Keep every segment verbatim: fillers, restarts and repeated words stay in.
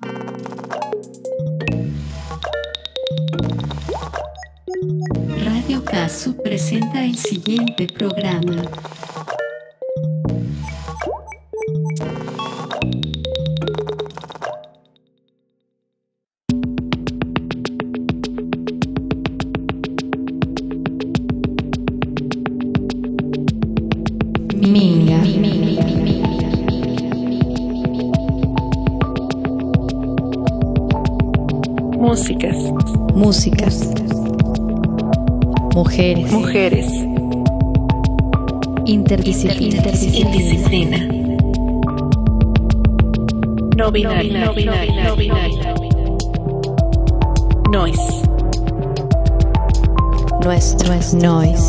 Radio Casu presenta el siguiente programa. Minga. Músicas. Músicas. Mujeres. Mujeres. Interdisciplina. Interdisciplina. No binario. No binario. No binario. Noise. Nuestro es noise.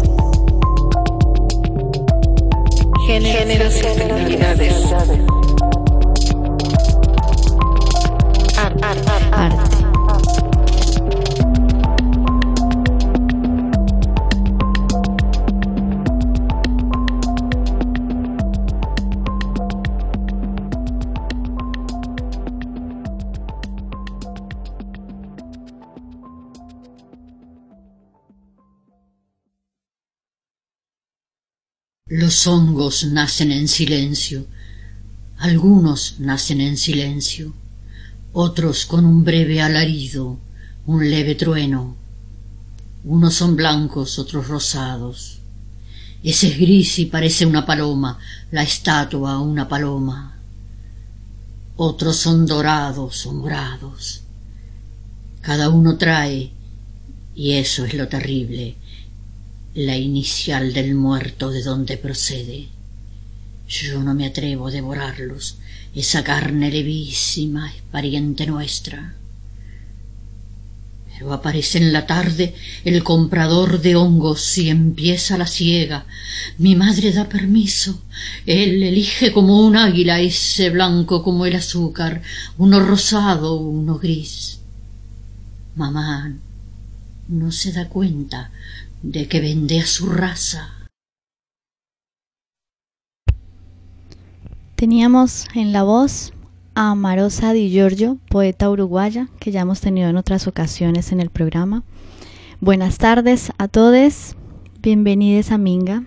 Géneros y actividades. Arte. Arte. Los hongos nacen en silencio, algunos nacen en silencio, otros con un breve alarido, un leve trueno. Unos son blancos, otros rosados. Ese es gris y parece una paloma, la estatua una paloma. Otros son dorados o morados. Cada uno trae, y eso es lo terrible, la inicial del muerto de donde procede. Yo no me atrevo a devorarlos, esa carne levísima es pariente nuestra. Pero aparece en la tarde el comprador de hongos y empieza la siega. Mi madre da permiso, él elige como un águila ese blanco como el azúcar, uno rosado, uno gris. Mamá no se da cuenta de que vende a su raza. Teníamos en la voz a Marosa Di Giorgio, poeta uruguaya, que ya hemos tenido en otras ocasiones en el programa. Buenas tardes a todos, bienvenidos a Minga.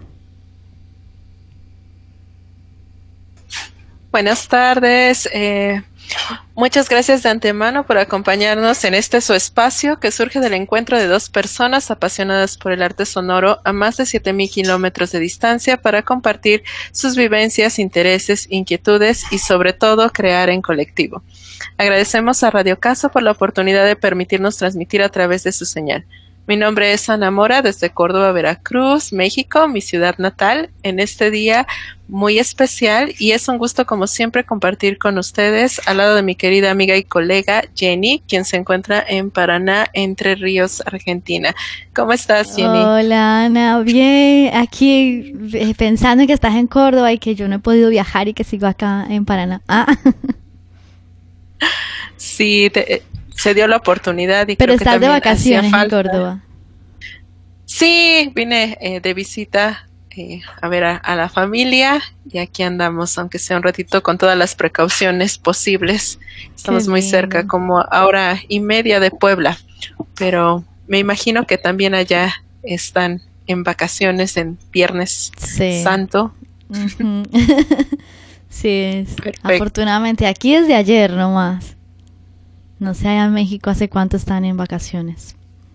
Buenas tardes, eh, muchas gracias de antemano por acompañarnos en este su espacio que surge del encuentro de dos personas apasionadas por el arte sonoro a más de siete mil kilómetros de distancia para compartir sus vivencias, intereses, inquietudes y sobre todo crear en colectivo. Agradecemos a Radio Casu por la oportunidad de permitirnos transmitir a través de su señal. Mi nombre es Ana Mora, desde Córdoba, Veracruz, México, mi ciudad natal, en este día muy especial, y es un gusto como siempre compartir con ustedes al lado de mi querida amiga y colega Jenny, quien se encuentra en Paraná, Entre Ríos, Argentina. ¿Cómo estás, Jenny? Hola, Ana, bien, aquí eh, pensando en que estás en Córdoba y que yo no he podido viajar y que sigo acá en Paraná. Ah. Sí, te, se dio la oportunidad y pero creo que estás de también vacaciones hacía en falta. Córdoba. Sí, vine eh, de visita eh, a ver a, a la familia y aquí andamos, aunque sea un ratito, con todas las precauciones posibles. Estamos Qué muy lindo. cerca, como a hora y media de Puebla, pero me imagino que también allá están en vacaciones en Viernes Sí. Santo. Uh-huh. Sí, es, Perfecto. afortunadamente aquí desde ayer nomás. No sé allá en México hace cuánto están en vacaciones.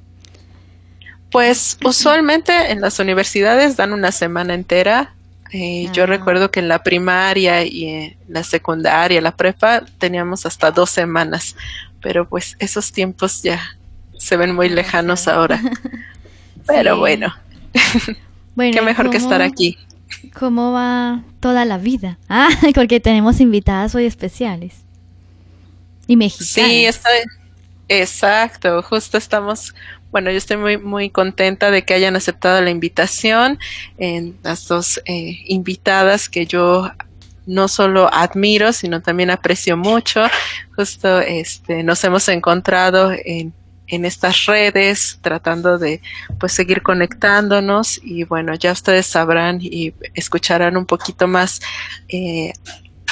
Pues usualmente en las universidades dan una semana entera. Eh, Ah. Yo recuerdo que en la primaria y en la secundaria, la prepa, teníamos hasta dos semanas. Pero pues esos tiempos ya se ven muy lejanos ahora. Pero Sí. bueno, Bueno, qué ¿y mejor que cómo- estar aquí. ¿Cómo va toda la vida? Ah, porque tenemos invitadas hoy especiales. Y mexicanas. Sí, estoy, exacto, justo estamos, bueno, yo estoy muy, muy contenta de que hayan aceptado la invitación, en las dos eh, invitadas que yo no solo admiro, sino también aprecio mucho. Justo este, nos hemos encontrado en, en estas redes, tratando de pues seguir conectándonos, y bueno, ya ustedes sabrán y escucharán un poquito más eh,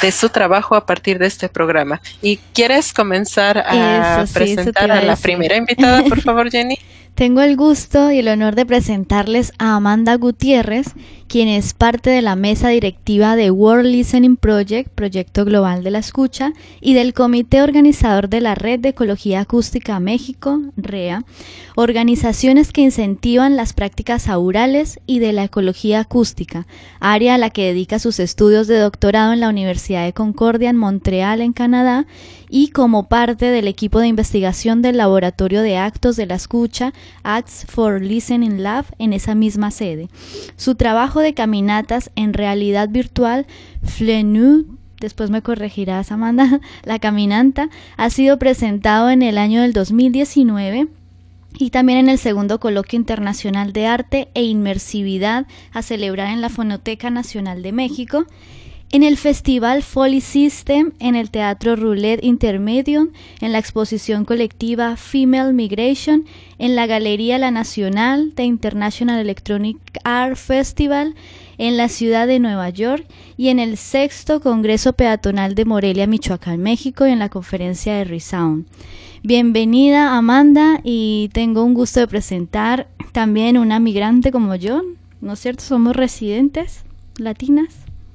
de su trabajo a partir de este programa. ¿Y quieres comenzar a Eso, sí, presentar eso a la primera invitada, por favor, Jenny? Tengo el gusto y el honor de presentarles a Amanda Gutiérrez, quien es parte de la mesa directiva de World Listening Project, Proyecto Global de la Escucha, y del comité organizador de la Red de Ecología Acústica México, R E A, organizaciones que incentivan las prácticas aurales y de la ecología acústica, área a la que dedica sus estudios de doctorado en la Universidad de Concordia en Montreal, en Canadá, y como parte del equipo de investigación del Laboratorio de Actos de la Escucha, Acts for Listening Lab, en esa misma sede. Su trabajo de caminatas en realidad virtual, Flenu, después me corregirás, Amanda, la caminanta, ha sido presentado en el año del dos mil diecinueve y también en el segundo Coloquio Internacional de Arte e Inmersividad a celebrar en la Fonoteca Nacional de México, en el Festival Foley System, en el Teatro Roulette Intermedium, en la exposición colectiva Female Migration, en la Galería La Nacional de International Electronic Art Festival, en la ciudad de Nueva York y en el sexto Congreso Peatonal de Morelia, Michoacán, México, y en la conferencia de Resound. Bienvenida, Amanda, y tengo un gusto de presentar también una migrante como yo, ¿no es cierto? Somos residentes latinas.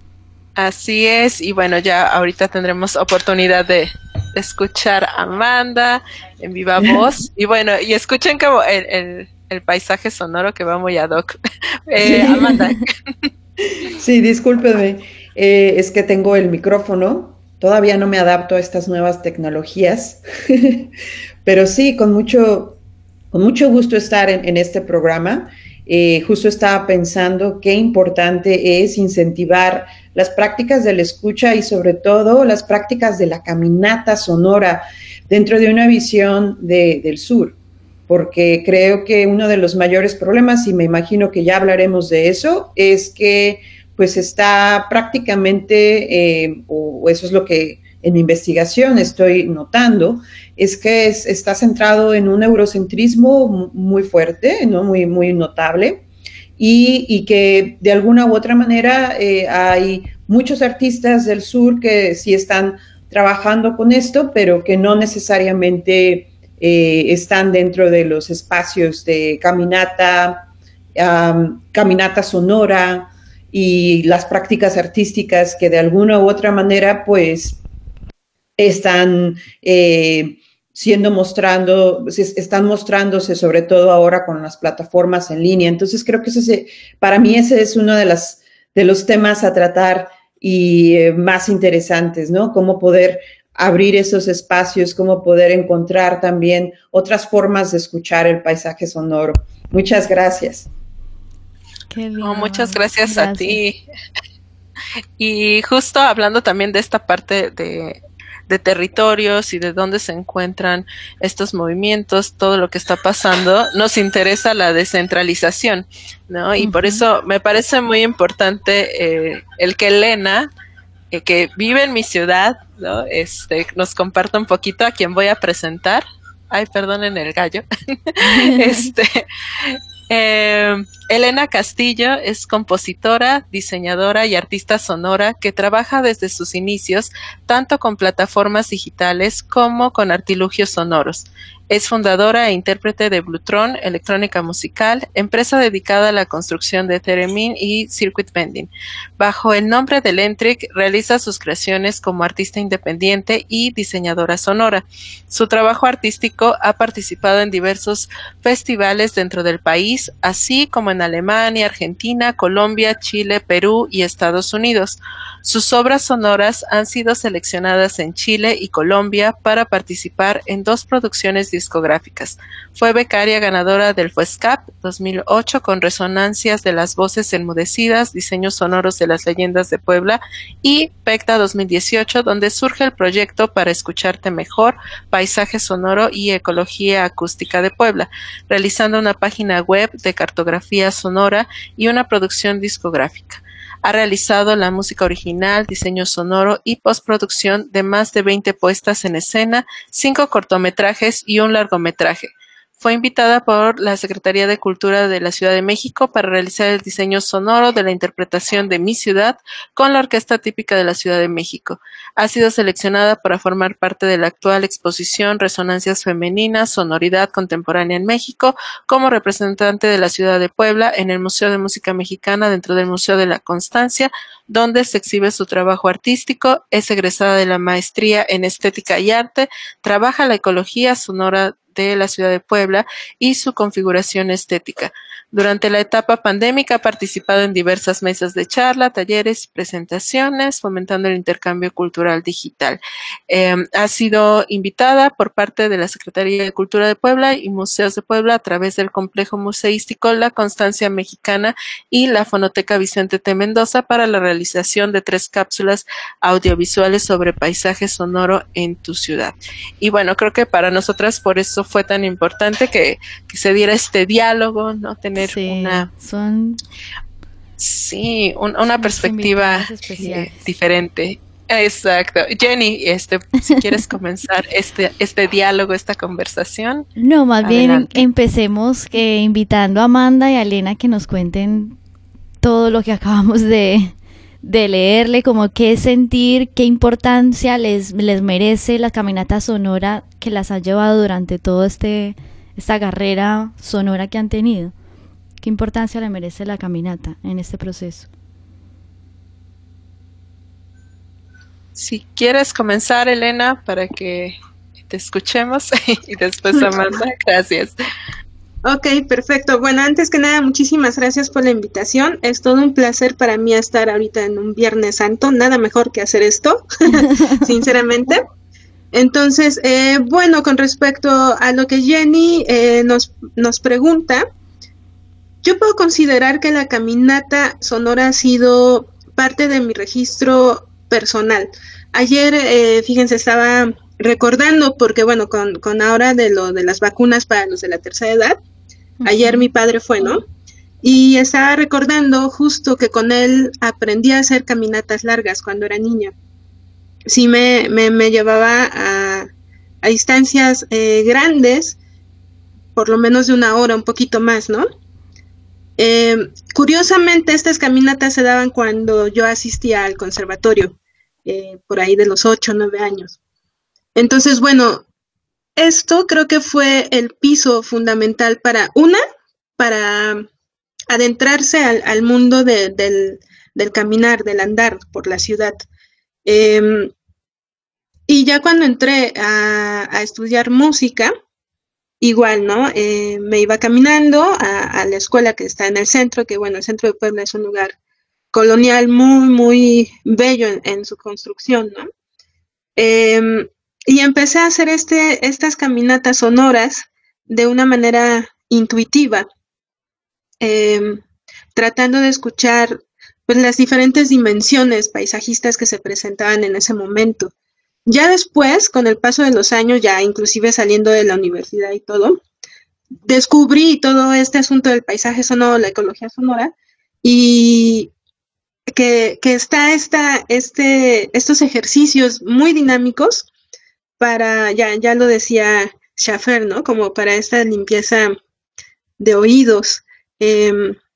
Así es, y bueno, ya ahorita tendremos oportunidad de, de escuchar a Amanda en viva voz, y bueno, y escuchen como el, el, el paisaje sonoro que va muy ad hoc. Eh, Sí. Amanda. Sí, discúlpeme, eh, es que tengo el micrófono, todavía no me adapto a estas nuevas tecnologías, pero sí, con mucho, con mucho gusto estar en, en este programa. Eh, justo estaba pensando qué importante es incentivar las prácticas de la escucha y sobre todo las prácticas de la caminata sonora dentro de una visión de, del sur, porque creo que uno de los mayores problemas, y me imagino que ya hablaremos de eso, es que pues está prácticamente, eh, o, o eso es lo que en mi investigación estoy notando, es que es, está centrado en un eurocentrismo muy fuerte, ¿no? muy, muy notable, y, y que de alguna u otra manera eh, hay muchos artistas del sur que sí están trabajando con esto, pero que no necesariamente eh, están dentro de los espacios de caminata, um, caminata sonora y las prácticas artísticas que de alguna u otra manera pues están eh, siendo mostrando, están mostrándose sobre todo ahora con las plataformas en línea. Entonces creo que ese, para mí ese es uno de, las, de los temas a tratar y eh, más interesantes, ¿no? Cómo poder abrir esos espacios, cómo poder encontrar también otras formas de escuchar el paisaje sonoro. Muchas gracias. Qué lindo. Oh, muchas gracias, gracias a ti. Y justo hablando también de esta parte de, de territorios y de dónde se encuentran estos movimientos, todo lo que está pasando, nos interesa la descentralización, ¿no? Y uh-huh. por eso me parece muy importante eh, el que Elena, eh, que vive en mi ciudad, ¿no? Este, nos comparta un poquito a quien voy a presentar. Ay, perdonen el gallo. este... Eh, Elena Castillo es compositora, diseñadora y artista sonora que trabaja desde sus inicios tanto con plataformas digitales como con artilugios sonoros. Es fundadora e intérprete de Bluetron, electrónica musical, empresa dedicada a la construcción de theremin y circuit bending. Bajo el nombre de Lentric, realiza sus creaciones como artista independiente y diseñadora sonora. Su trabajo artístico ha participado en diversos festivales dentro del país, así como en Alemania, Argentina, Colombia, Chile, Perú y Estados Unidos. Sus obras sonoras han sido seleccionadas en Chile y Colombia para participar en dos producciones discográficas. Fue becaria ganadora del FUESCAP dos mil ocho con Resonancias de las Voces Enmudecidas, Diseños Sonoros de las Leyendas de Puebla, y PECTA dos mil dieciocho, donde surge el proyecto Para Escucharte Mejor, Paisaje Sonoro y Ecología Acústica de Puebla, realizando una página web de cartografía sonora y una producción discográfica. Ha realizado la música original, diseño sonoro y postproducción de más de veinte puestas en escena, cinco cortometrajes y un largometraje. Fue invitada por la Secretaría de Cultura de la Ciudad de México para realizar el diseño sonoro de la interpretación de Mi Ciudad con la Orquesta Típica de la Ciudad de México. Ha sido seleccionada para formar parte de la actual exposición Resonancias Femeninas, Sonoridad Contemporánea en México, como representante de la Ciudad de Puebla en el Museo de Música Mexicana dentro del Museo de la Constancia, donde se exhibe su trabajo artístico. Es egresada de la Maestría en Estética y Arte, trabaja la ecología sonora de la Ciudad de Puebla y su configuración estética. Durante la etapa pandémica ha participado en diversas mesas de charla, talleres y presentaciones, fomentando el intercambio cultural digital. Eh, ha sido invitada por parte de la Secretaría de Cultura de Puebla y Museos de Puebla a través del complejo museístico La Constancia Mexicana y la Fonoteca Vicente T. Mendoza para la realización de tres cápsulas audiovisuales sobre paisaje sonoro en tu ciudad. Y bueno, creo que para nosotras por eso fue tan importante que, que se diera este diálogo, ¿no? Tener Sí, una son sí, un, una perspectiva eh, diferente. Exacto. Jenny, este, si quieres comenzar este, este diálogo, esta conversación. No, más adelante. bien empecemos que invitando a Amanda y a Elena que nos cuenten todo lo que acabamos de, de leerle, como qué sentir, qué importancia les, les merece la caminata sonora que las ha llevado durante toda este, esta carrera sonora que han tenido. ¿Qué importancia le merece la caminata en este proceso? Si quieres comenzar, Elena, para que te escuchemos y después Amanda. Gracias. Ok, perfecto. Bueno, antes que nada, muchísimas gracias por la invitación. Es todo un placer para mí estar ahorita en un Viernes Santo. Nada mejor que hacer esto, sinceramente. Entonces, eh, bueno, con respecto a lo que Jenny eh, nos, nos pregunta, yo puedo considerar que la caminata sonora ha sido parte de mi registro personal. Ayer, eh, fíjense, estaba recordando, porque bueno, con, con ahora de lo de las vacunas para los de la tercera edad, uh-huh. Ayer mi padre fue, ¿no? Y estaba recordando justo que con él aprendí a hacer caminatas largas cuando era niña. Sí me, me, me llevaba a, a distancias eh, grandes, por lo menos de una hora, un poquito más, ¿no? Eh, curiosamente, estas caminatas se daban cuando yo asistía al conservatorio, eh, por ahí de los ocho o nueve años. Entonces, bueno, esto creo que fue el piso fundamental para, una, para adentrarse al, al mundo de, del, del caminar, del andar por la ciudad. Eh, y ya cuando entré a, a estudiar música, igual, ¿no? Eh, me iba caminando a, a la escuela que está en el centro, que bueno, el centro de Puebla es un lugar colonial muy, muy bello en, en su construcción, ¿no? Eh, y empecé a hacer este, estas caminatas sonoras de una manera intuitiva, eh, tratando de escuchar pues, las diferentes dimensiones paisajistas que se presentaban en ese momento. Ya después, con el paso de los años, ya inclusive saliendo de la universidad y todo, descubrí todo este asunto del paisaje sonoro, la ecología sonora, y que, que está esta, este, estos ejercicios muy dinámicos para, ya, ya lo decía Schaffer, ¿no? Como para esta limpieza de oídos. Eh,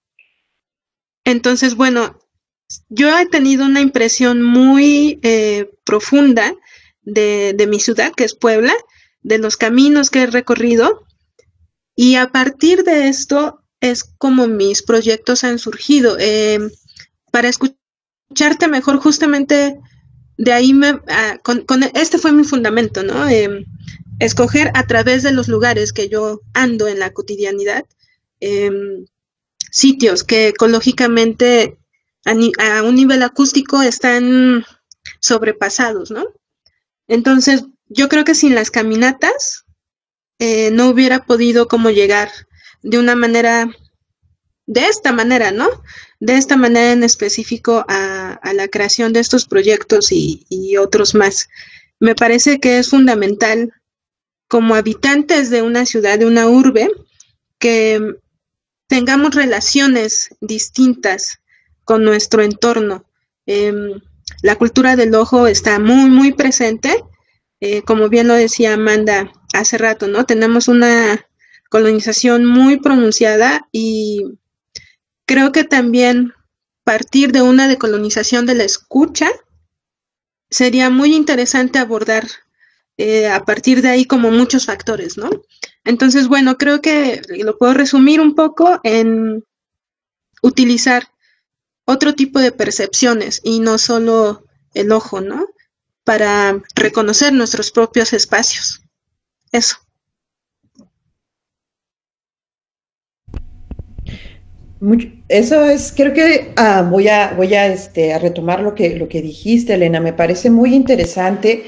entonces, bueno, yo he tenido una impresión muy eh, profunda de, de mi ciudad, que es Puebla, de los caminos que he recorrido, y a partir de esto es como mis proyectos han surgido. Eh, para escucharte mejor, justamente de ahí me, ah, con, con este fue mi fundamento, ¿no? Eh, escoger a través de los lugares que yo ando en la cotidianidad, eh, sitios que ecológicamente a, ni, a un nivel acústico están sobrepasados, ¿no? Entonces, yo creo que sin las caminatas eh, no hubiera podido como llegar de una manera, de esta manera, ¿no? De esta manera en específico a, a la creación de estos proyectos y, y otros más. Me parece que es fundamental como habitantes de una ciudad, de una urbe, que tengamos relaciones distintas con nuestro entorno. Eh, la cultura del ojo está muy, muy presente, eh, como bien lo decía Amanda hace rato, ¿no? Tenemos una, colonización muy pronunciada, y creo que también partir de una decolonización de la escucha sería muy interesante abordar eh, a partir de ahí como muchos factores, ¿no? Entonces, bueno, creo que lo puedo resumir un poco en utilizar otro tipo de percepciones y no solo el ojo, ¿no? Para reconocer nuestros propios espacios. Eso. Mucho, eso es, creo que uh, voy a, voy a, este, a retomar lo que, lo que dijiste, Elena. Me parece muy interesante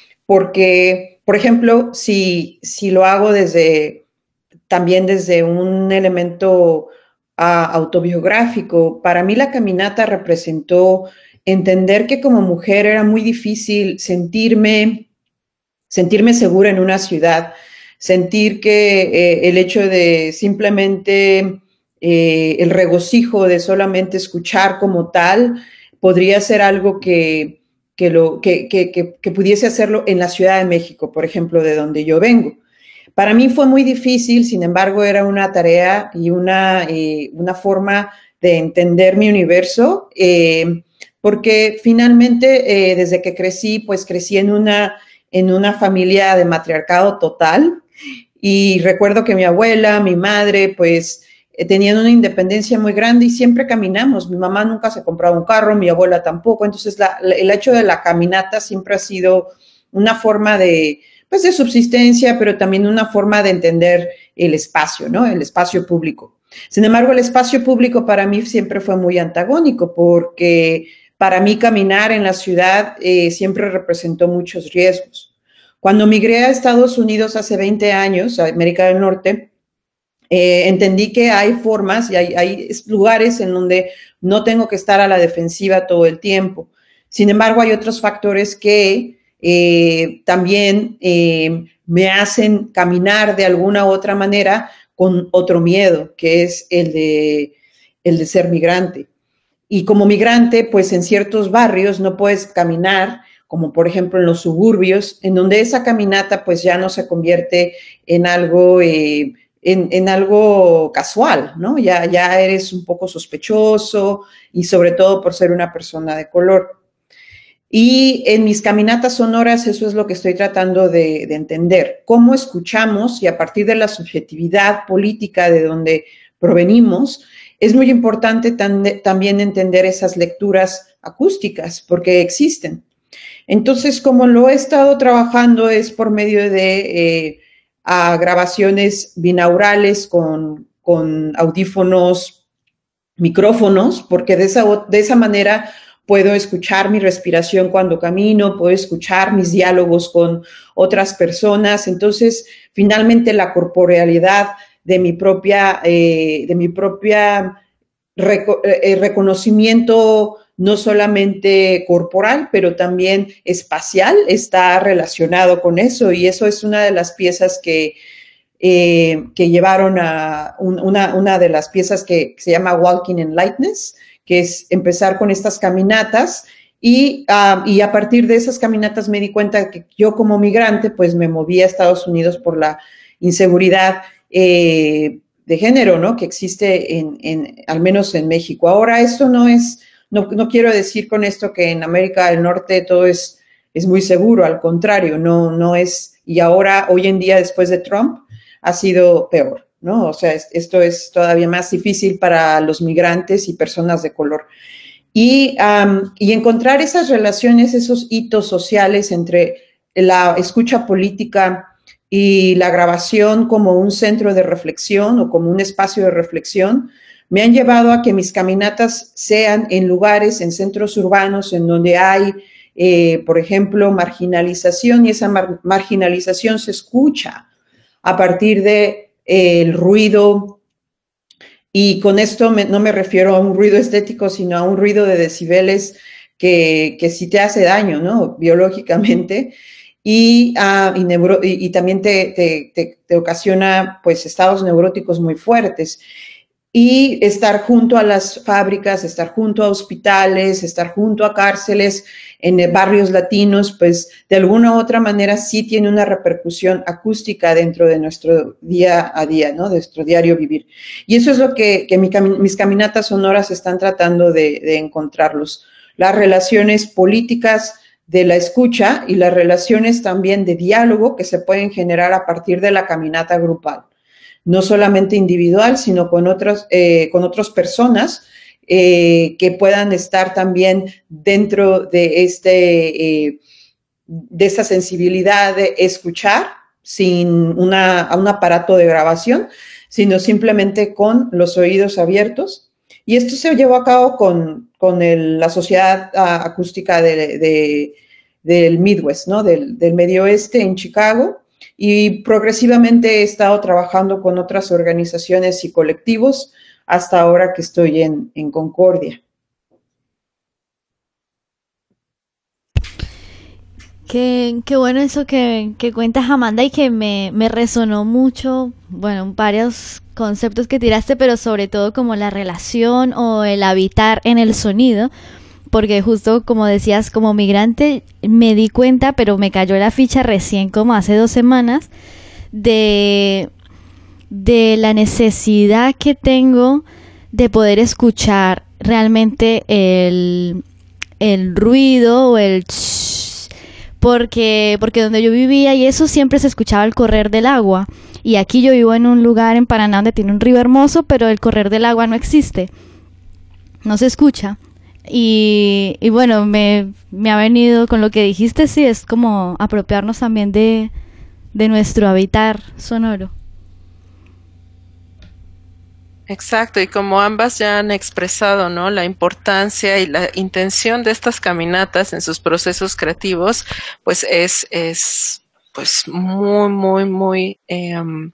porque, por ejemplo, si, si lo hago desde, también desde un elemento uh, autobiográfico, para mí la caminata representó entender que como mujer era muy difícil sentirme, sentirme segura en una ciudad, sentir que eh, el hecho de simplemente eh, el regocijo de solamente escuchar como tal podría ser algo que, que, lo, que, que, que, que pudiese hacerlo en la Ciudad de México, por ejemplo, de donde yo vengo. Para mí fue muy difícil, sin embargo, era una tarea y una, eh, una forma de entender mi universo, eh, porque finalmente, eh, desde que crecí, pues crecí en una, en una familia de matriarcado total, y recuerdo que mi abuela, mi madre, pues eh, tenían una independencia muy grande y siempre caminamos. Mi mamá nunca se compraba un carro, mi abuela tampoco, entonces la, la, el hecho de la caminata siempre ha sido una forma de, pues de subsistencia, pero también una forma de entender el espacio, ¿no? El espacio público. Sin embargo, el espacio público para mí siempre fue muy antagónico, porque para mí caminar en la ciudad eh, siempre representó muchos riesgos. Cuando migré a Estados Unidos hace veinte años, a América del Norte, eh, entendí que hay formas y hay, hay lugares en donde no tengo que estar a la defensiva todo el tiempo. Sin embargo, hay otros factores que eh, también eh, me hacen caminar de alguna u otra manera con otro miedo, que es el de, el de ser migrante. Y como migrante, pues en ciertos barrios no puedes caminar, como por ejemplo en los suburbios, en donde esa caminata pues ya no se convierte en algo, eh, en, en algo casual, ¿no? Ya, ya eres un poco sospechoso, y sobre todo por ser una persona de color. Y en mis caminatas sonoras eso es lo que estoy tratando de, de entender, cómo escuchamos, y a partir de la subjetividad política de donde provenimos, es muy importante tan, también entender esas lecturas acústicas, porque existen. Entonces, como lo he estado trabajando es por medio de eh, a grabaciones binaurales con, con audífonos, micrófonos, porque de esa, de esa manera puedo escuchar mi respiración cuando camino, puedo escuchar mis diálogos con otras personas. Entonces, finalmente la corporealidad de mi propia, eh, de mi propia reco eh, reconocimiento, no solamente corporal, pero también espacial, está relacionado con eso, y eso es una de las piezas que, eh, que llevaron a un, una, una de las piezas que se llama Walking in Lightness, que es empezar con estas caminatas, y, uh, y a partir de esas caminatas me di cuenta que yo como migrante pues me moví a Estados Unidos por la inseguridad eh, de género, ¿no? Que existe en, en, al menos en México. Ahora, esto no es, no, no quiero decir con esto que en América del Norte todo es, es muy seguro, al contrario, no, no es, y ahora, hoy en día, después de Trump, ha sido peor, ¿no? O sea, es, esto es todavía más difícil para los migrantes y personas de color. Y, um, y encontrar esas relaciones, esos hitos sociales entre la escucha política y la grabación como un centro de reflexión o como un espacio de reflexión, me han llevado a que mis caminatas sean en lugares, en centros urbanos, en donde hay, eh, por ejemplo, marginalización, y esa mar marginalización se escucha a partir de eh, el ruido, y con esto me, no me refiero a un ruido estético, sino a un ruido de decibeles que, que sí te hace daño, ¿no? Biológicamente. Y, uh, y, neuro, y, y también te, te, te, te ocasiona pues estados neuróticos muy fuertes. Y estar junto a las fábricas, estar junto a hospitales, estar junto a cárceles, en barrios latinos, pues de alguna u otra manera sí tiene una repercusión acústica dentro de nuestro día a día, ¿no? De nuestro diario vivir. Y eso es lo que, que mi, mis caminatas sonoras están tratando de, de encontrarlos. Las relaciones políticas de la escucha y las relaciones también de diálogo que se pueden generar a partir de la caminata grupal. No solamente individual, sino con otras, eh, con otras personas eh, que puedan estar también dentro de, este, eh, de esta sensibilidad de escuchar sin una, un aparato de grabación, sino simplemente con los oídos abiertos. Y esto se llevó a cabo con, con el, la Sociedad Acústica de, de, del Midwest, ¿no? del, del Medio Oeste en Chicago, y progresivamente he estado trabajando con otras organizaciones y colectivos hasta ahora que estoy en, en Concordia. Qué, qué bueno eso que, que cuentas, Amanda, y que me, me resonó mucho, bueno, varios conceptos que tiraste, pero sobre todo como la relación o el habitar en el sonido, porque justo como decías, como migrante me di cuenta, pero me cayó la ficha recién como hace dos semanas, de, de la necesidad que tengo de poder escuchar realmente el, el ruido o el shh, porque, porque donde yo vivía y eso siempre se escuchaba el correr del agua, y aquí yo vivo en un lugar en Paraná donde tiene un río hermoso, pero el correr del agua no existe, no se escucha. Y, y bueno, me, me ha venido con lo que dijiste, sí, es como apropiarnos también de, de nuestro habitar sonoro. Exacto, y como ambas ya han expresado, ¿no?, la importancia y la intención de estas caminatas en sus procesos creativos, pues es, es pues muy, muy, muy eh,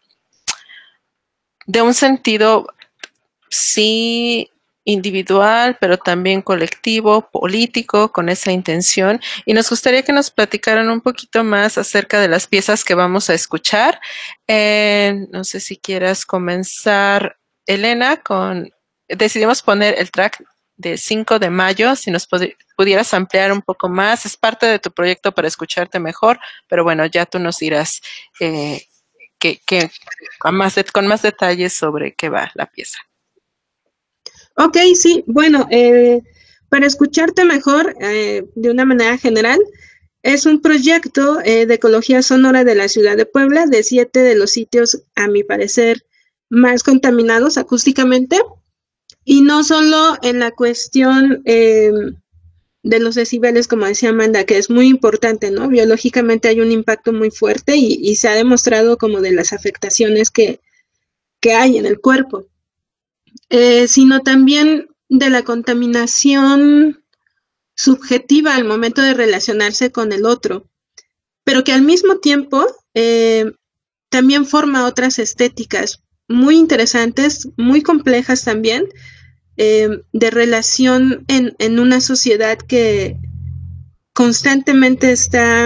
de un sentido, sí, individual, pero también colectivo, político, con esa intención. Y nos gustaría que nos platicaran un poquito más acerca de las piezas que vamos a escuchar. Eh, no sé si quieras comenzar, Elena, con... Decidimos poner el track de cinco de mayo, si nos pudieras ampliar un poco más. Es parte de tu proyecto para escucharte mejor, pero bueno, ya tú nos dirás eh, que, que, con, más de, con más detalles sobre qué va la pieza. Ok, sí, bueno, eh, para escucharte mejor, eh, de una manera general, es un proyecto eh, de ecología sonora de la ciudad de Puebla, de siete de los sitios, a mi parecer, más contaminados acústicamente, y no solo en la cuestión eh, de los decibeles, como decía Amanda, que es muy importante, ¿no? Biológicamente hay un impacto muy fuerte y, y se ha demostrado como de las afectaciones que, que hay en el cuerpo. Eh, sino también de la contaminación subjetiva al momento de relacionarse con el otro, pero que al mismo tiempo eh, también forma otras estéticas muy interesantes, muy complejas también, eh, de relación en, en una sociedad que constantemente está,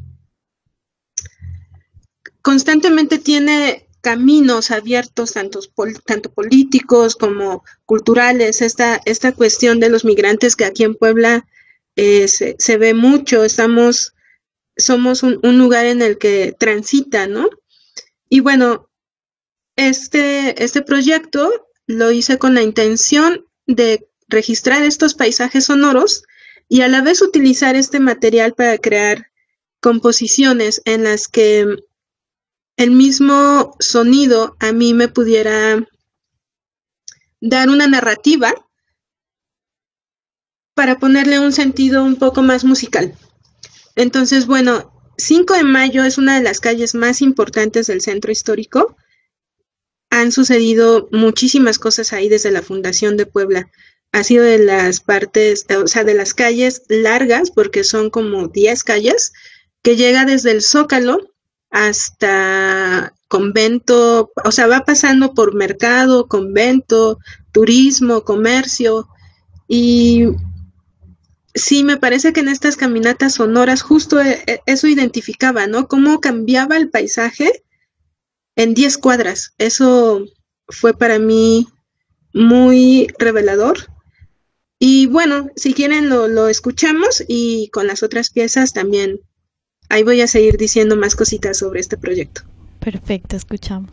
constantemente tiene caminos abiertos, tanto, tanto políticos como culturales. Esta, esta cuestión de los migrantes que aquí en Puebla eh, se, se ve mucho, estamos, somos un, un lugar en el que transita, ¿no? Y bueno, este, este proyecto lo hice con la intención de registrar estos paisajes sonoros y a la vez utilizar este material para crear composiciones en las que el mismo sonido a mí me pudiera dar una narrativa para ponerle un sentido un poco más musical. Entonces, bueno, cinco de mayo es una de las calles más importantes del centro histórico. Han sucedido muchísimas cosas ahí desde la fundación de Puebla. Ha sido de las partes, o sea, de las calles largas, porque son como diez calles, que llega desde el Zócalo hasta convento, o sea, va pasando por mercado, convento, turismo, comercio, y sí, me parece que en estas caminatas sonoras justo eso identificaba, ¿no? Cómo cambiaba el paisaje en diez cuadras. Eso fue para mí muy revelador Y bueno, si quieren lo, lo escuchamos y con las otras piezas también. Ahí voy a seguir diciendo más cositas sobre este proyecto. Perfecto, escuchamos.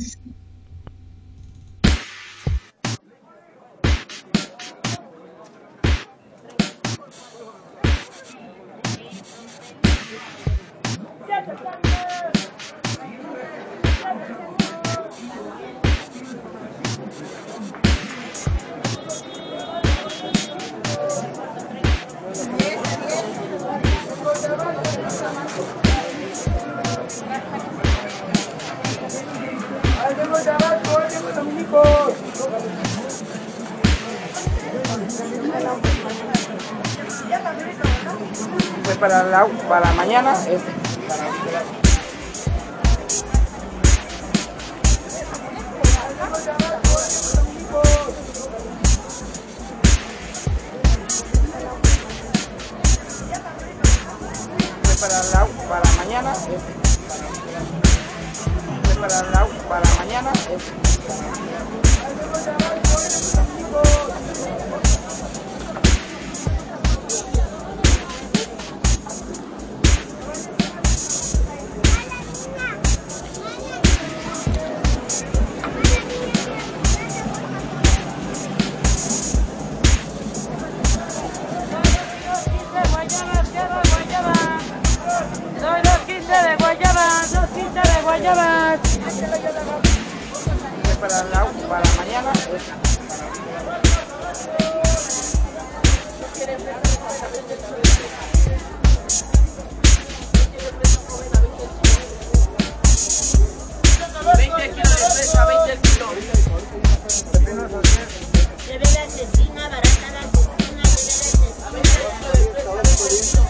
Pues para la, para mañana es pues para la, para mañana es pues para la, para mañana es para la, para mañana es veinte kilos de fresa, veinte kilos. Se ve la cecina, barata la cecina, se ve la cecina.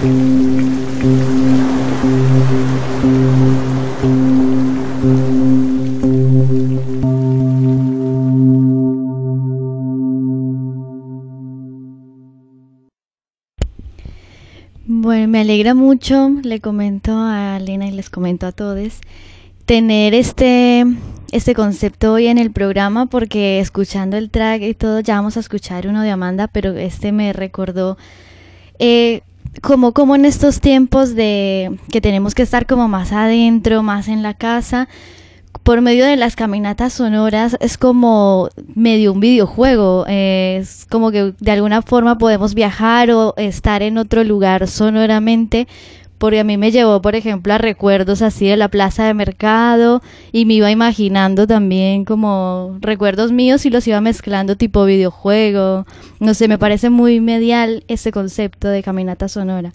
Bueno, me alegra mucho, le comento a Lena y les comento a todos, tener este, este concepto hoy en el programa, porque escuchando el track y todo, ya vamos a escuchar uno de Amanda, pero este me recordó eh, como, como en estos tiempos de que tenemos que estar como más adentro, más en la casa, por medio de las caminatas sonoras es como medio un videojuego, eh, es como que de alguna forma podemos viajar o estar en otro lugar sonoramente, porque a mí me llevó, por ejemplo, a recuerdos así de la plaza de mercado y me iba imaginando también como recuerdos míos y los iba mezclando tipo videojuego. No sé, me parece muy medial ese concepto de caminata sonora.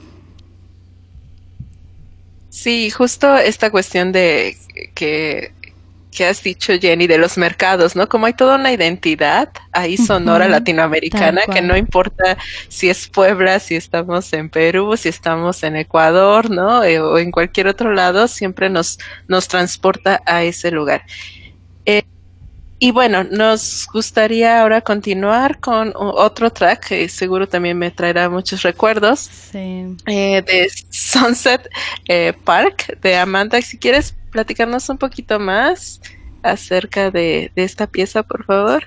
Sí, justo esta cuestión de que, que has dicho, Jenny, de los mercados, ¿no? Como hay toda una identidad ahí sonora Ujú, latinoamericana, tal que cual. no importa si es Puebla, si estamos en Perú, si estamos en Ecuador, ¿no? Eh, o en cualquier otro lado, siempre nos, nos transporta a ese lugar. Eh, y bueno, nos gustaría ahora continuar con o- otro track que seguro también me traerá muchos recuerdos. Sí. Eh, de Sunset eh, Park de Amanda. Si quieres platicarnos un poquito más acerca de, de esta pieza, por favor.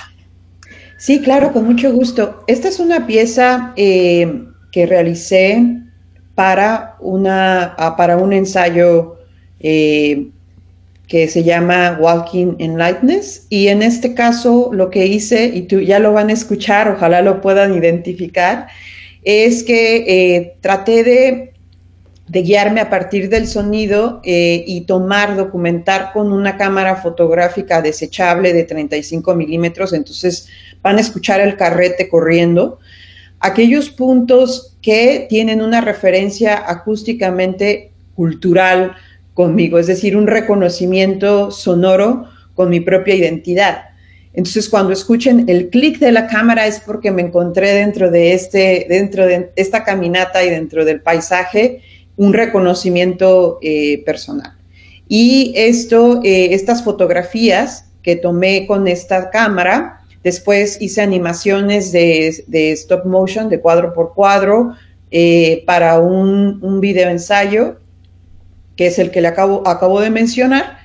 Sí, claro, con mucho gusto. Esta es una pieza eh, que realicé para, una, ah, para un ensayo eh, que se llama Walking in Lightness. Y en este caso lo que hice, y tú ya lo van a escuchar, ojalá lo puedan identificar, es que eh, traté de, de guiarme a partir del sonido eh, y tomar, documentar con una cámara fotográfica desechable de treinta y cinco milímetros. Entonces van a escuchar el carrete corriendo. Aquellos puntos que tienen una referencia acústicamente cultural conmigo, es decir, un reconocimiento sonoro con mi propia identidad. Entonces, cuando escuchen el clic de la cámara es porque me encontré dentro de, este, dentro de esta caminata y dentro del paisaje un reconocimiento eh, personal. Y esto, eh, estas fotografías que tomé con esta cámara, después hice animaciones de, de stop motion, de cuadro por cuadro, eh, para un, un video ensayo, que es el que le acabo, acabo de mencionar.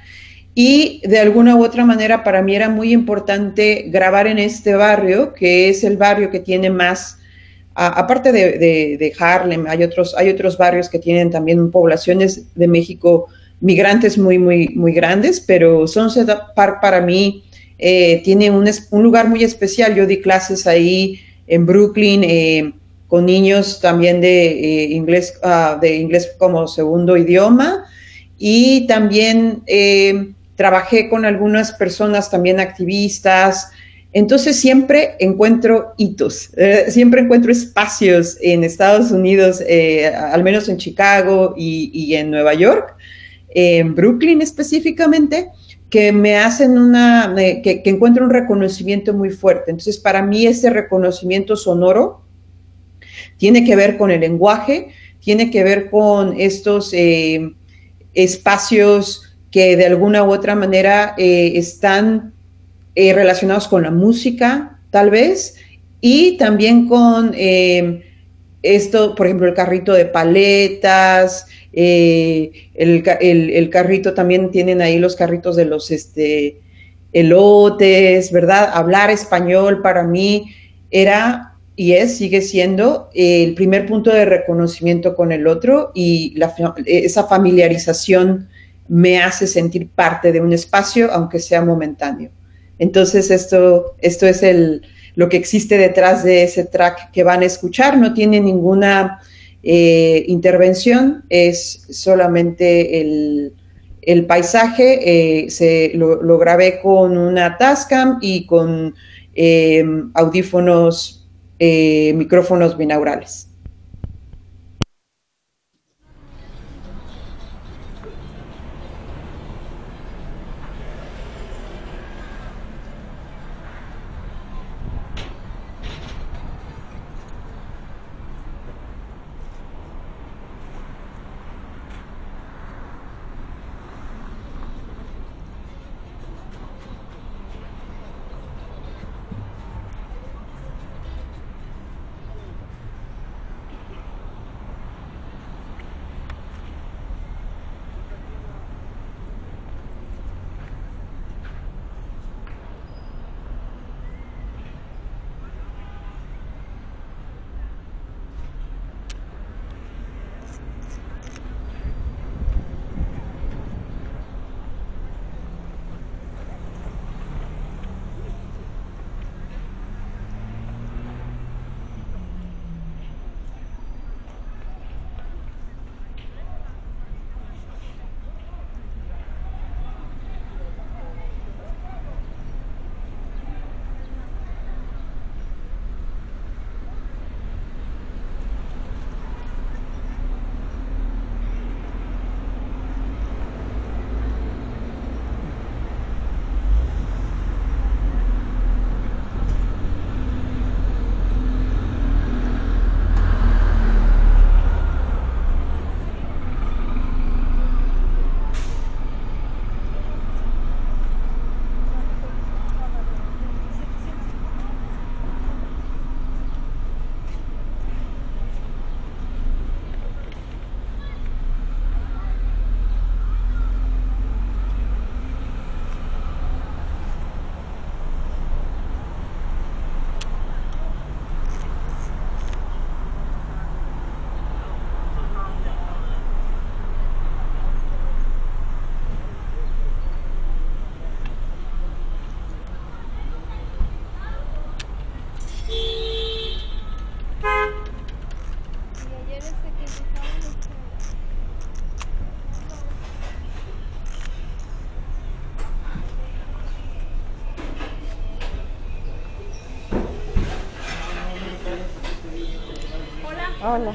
Y de alguna u otra manera para mí era muy importante grabar en este barrio, que es el barrio que tiene más, a, aparte de, de, de Harlem, hay otros, hay otros barrios que tienen también poblaciones de México migrantes muy, muy, muy grandes, pero Sunset Park para mí eh, tiene un, un lugar muy especial. Yo di clases ahí en Brooklyn eh, con niños también de, eh, inglés, uh, de inglés como segundo idioma, y también eh, trabajé con algunas personas también activistas. Entonces siempre encuentro hitos, eh, siempre encuentro espacios en Estados Unidos, eh, al menos en Chicago y, y en Nueva York, eh, en Brooklyn específicamente, que me hacen una, eh, que, que encuentro un reconocimiento muy fuerte. Entonces para mí ese reconocimiento sonoro tiene que ver con el lenguaje, tiene que ver con estos eh, espacios que de alguna u otra manera eh, están eh, relacionados con la música, tal vez, y también con eh, esto, por ejemplo, el carrito de paletas, eh, el, el, el carrito, también tienen ahí los carritos de los este, elotes, ¿verdad? Hablar español para mí era y es, sigue siendo eh, el primer punto de reconocimiento con el otro, y la, esa familiarización me hace sentir parte de un espacio, aunque sea momentáneo. Entonces esto, esto es el, lo que existe detrás de ese track que van a escuchar. No tiene ninguna eh, intervención, es solamente el, el paisaje. Eh, se, lo, lo grabé con una Tascam y con eh, audífonos, eh, micrófonos binaurales. Hola.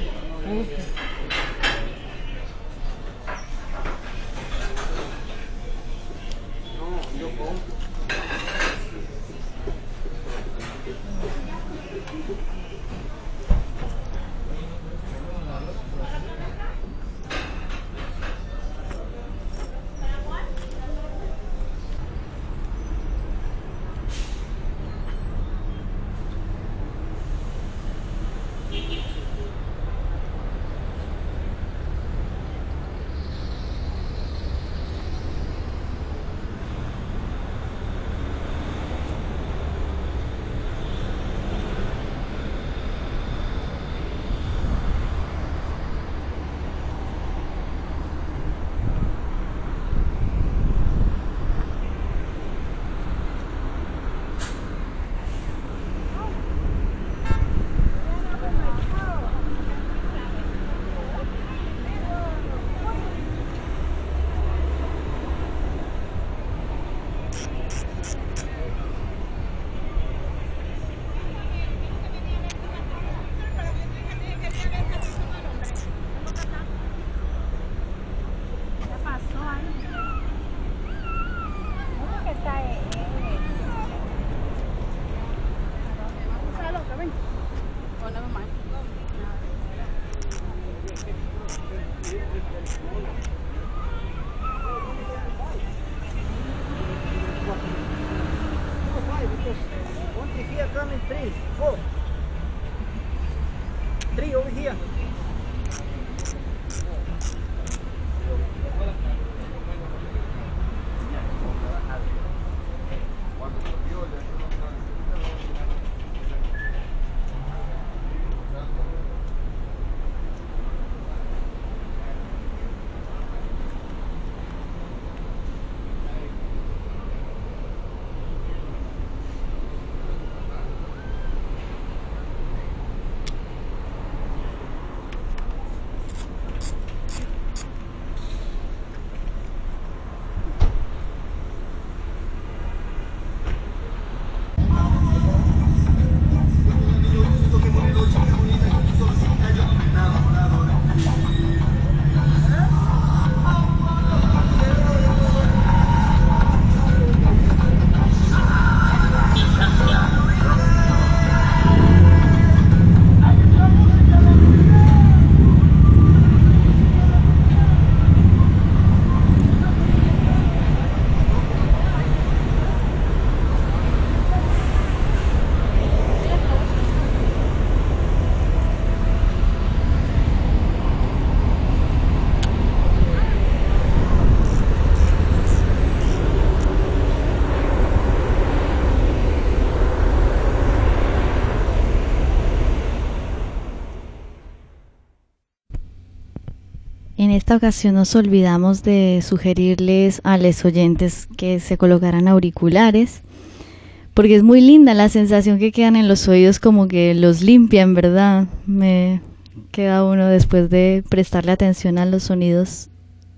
En esta ocasión nos olvidamos de sugerirles a los oyentes que se colocaran auriculares, porque es muy linda la sensación que quedan en los oídos, como que los limpian, ¿verdad? Me queda uno después de prestarle atención a los sonidos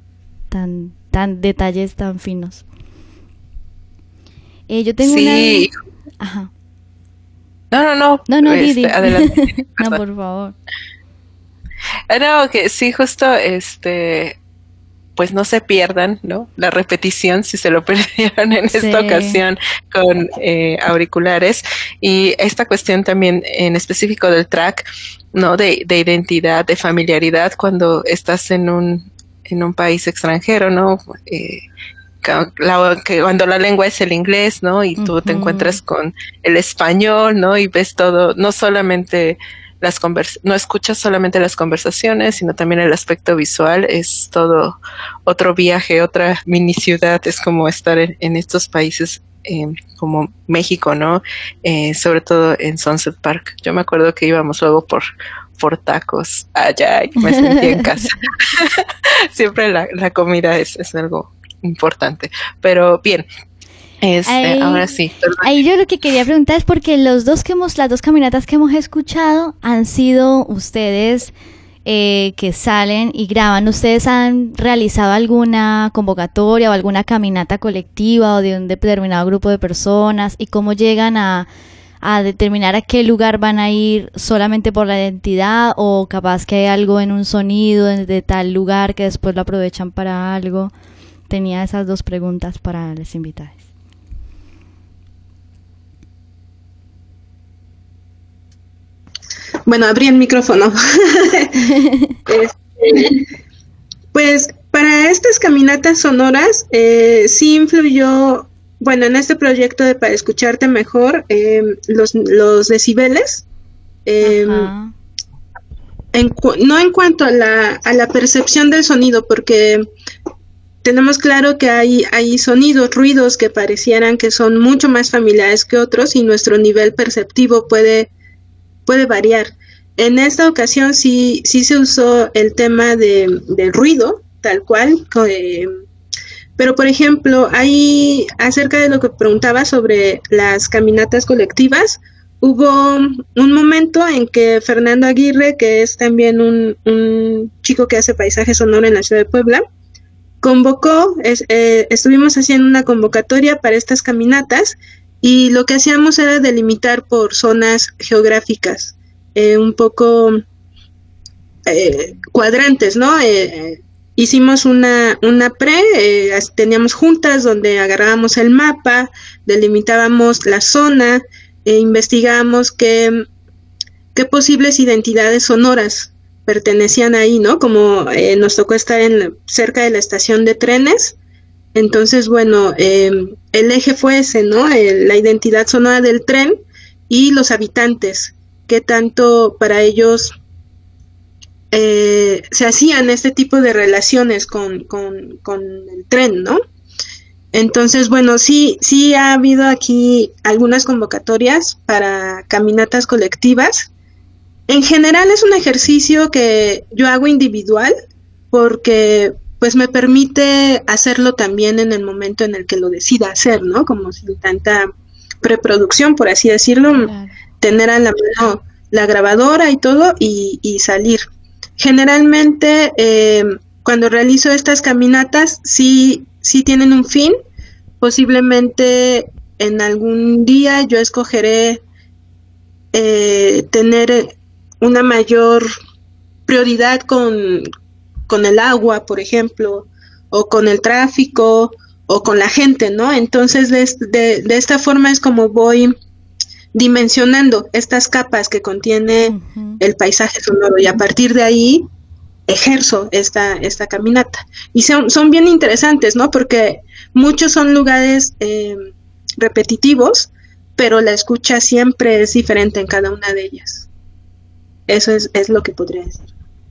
tan, tan detalles tan finos. Eh, yo tengo sí. una... Ajá. No, no, no. No, no, este, Didi. Adelante. No, por favor. No, que sí, justo, este, pues no se pierdan, ¿no? La repetición, si se lo perdieron en sí. esta ocasión con eh, auriculares. Y esta cuestión también en específico del track, ¿no? De, de identidad, de familiaridad cuando estás en un, en un país extranjero, ¿no? Eh, La, que cuando la lengua es el inglés, ¿no? Y tú uh-huh. te encuentras con el español, ¿no? Y ves todo, no solamente las convers- no escuchas solamente las conversaciones, sino también el aspecto visual. Es todo otro viaje, otra mini ciudad. Es como estar en, en estos países eh, como México, ¿no? Eh, sobre todo en Sunset Park. Yo me acuerdo que íbamos luego por por tacos allá y me sentí en casa. Siempre la, la comida es, es algo importante, pero bien, este, ahí, ahora sí. Ahí yo lo que quería preguntar es porque los dos que hemos, las dos caminatas que hemos escuchado han sido ustedes eh, que salen y graban. ¿Ustedes han realizado alguna convocatoria o alguna caminata colectiva o de un determinado grupo de personas y cómo llegan a, a determinar a qué lugar van a ir solamente por la identidad, o capaz que hay algo en un sonido de, de tal lugar que después lo aprovechan para algo. Tenía esas dos preguntas para los invitados. Bueno, abrí el micrófono. este, pues para estas caminatas sonoras eh, sí influyó, bueno, en este proyecto de Para Escucharte Mejor, eh, los, los decibeles. Eh, en cu no en cuanto a la, a la percepción del sonido, porque tenemos claro que hay, hay sonidos, ruidos que parecieran que son mucho más familiares que otros y nuestro nivel perceptivo puede, puede variar. En esta ocasión sí, sí se usó el tema de, del ruido, tal cual, eh, pero por ejemplo, hay, acerca de lo que preguntaba sobre las caminatas colectivas, hubo un momento en que Fernando Aguirre, que es también un, un chico que hace paisaje sonoro en la ciudad de Puebla, convocó, es, eh, estuvimos haciendo una convocatoria para estas caminatas y lo que hacíamos era delimitar por zonas geográficas, eh, un poco eh, cuadrantes, ¿no? Eh, hicimos una, una pre, eh, teníamos juntas donde agarrábamos el mapa, delimitábamos la zona, e investigábamos qué, qué posibles identidades sonoras pertenecían ahí, ¿no? Como eh, nos tocó estar en, cerca de la estación de trenes, entonces, bueno, eh, el eje fue ese, ¿no? Eh, la identidad sonora del tren y los habitantes, qué tanto para ellos eh, se hacían este tipo de relaciones con, con, con el tren, ¿no? Entonces, bueno, sí, sí ha habido aquí algunas convocatorias para caminatas colectivas. En general es un ejercicio que yo hago individual porque pues me permite hacerlo también en el momento en el que lo decida hacer, ¿no? Como sin tanta preproducción, por así decirlo, claro. Tener a la mano la grabadora y todo y, y salir. Generalmente eh, cuando realizo estas caminatas sí, sí tienen un fin, posiblemente en algún día yo escogeré eh, tener una mayor prioridad con, con el agua, por ejemplo, o con el tráfico, o con la gente, ¿no? Entonces, de, de, de esta forma es como voy dimensionando estas capas que contiene uh-huh. el paisaje sonoro, y a partir de ahí ejerzo esta, esta caminata. Y son, son bien interesantes, ¿no? Porque muchos son lugares eh, repetitivos, pero la escucha siempre es diferente en cada una de ellas. Eso es, es lo que podría decir.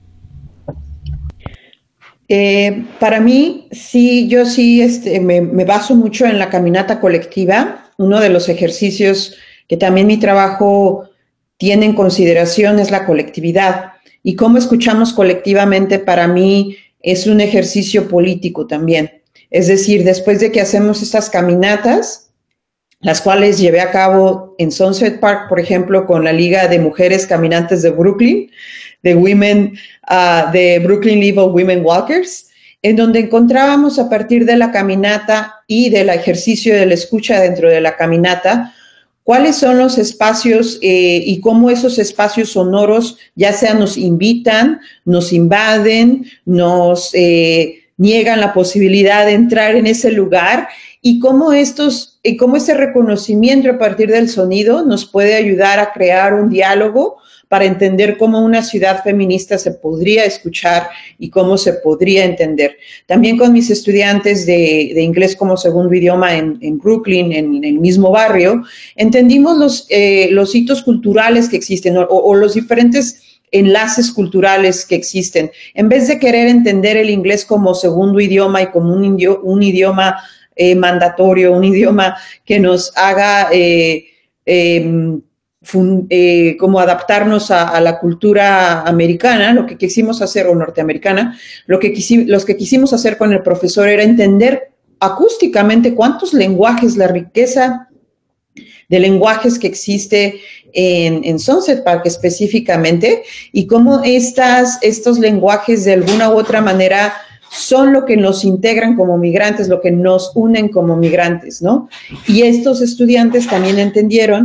Eh, para mí, sí, yo sí este, me, me baso mucho en la caminata colectiva. Uno de los ejercicios que también mi trabajo tiene en consideración es la colectividad. Y cómo escuchamos colectivamente, para mí, es un ejercicio político también. Es decir, después de que hacemos estas caminatas, las cuales llevé a cabo en Sunset Park, por ejemplo, con la Liga de Mujeres Caminantes de Brooklyn, de Women, uh, de Brooklyn Level Women Walkers, en donde encontrábamos a partir de la caminata y del ejercicio de la escucha dentro de la caminata, cuáles son los espacios eh, y cómo esos espacios sonoros ya sea nos invitan, nos invaden, nos eh, niegan la posibilidad de entrar en ese lugar, y cómo estos, y cómo ese reconocimiento a partir del sonido nos puede ayudar a crear un diálogo para entender cómo una ciudad feminista se podría escuchar y cómo se podría entender. También con mis estudiantes de, de inglés como segundo idioma en, en Brooklyn, en, en el mismo barrio, entendimos los, eh, los hitos culturales que existen o, o los diferentes enlaces culturales que existen. En vez de querer entender el inglés como segundo idioma y como un, indio, un idioma eh, mandatorio, un idioma que nos haga eh, eh, fun, eh, como adaptarnos a, a la cultura americana, lo que quisimos hacer, o norteamericana, lo que quisimos, los que quisimos hacer con el profesor era entender acústicamente cuántos lenguajes, la riqueza de lenguajes que existe en, en Sunset Park específicamente, y cómo estas, estos lenguajes de alguna u otra manera son lo que nos integran como migrantes, lo que nos unen como migrantes, ¿no? Y estos estudiantes también entendieron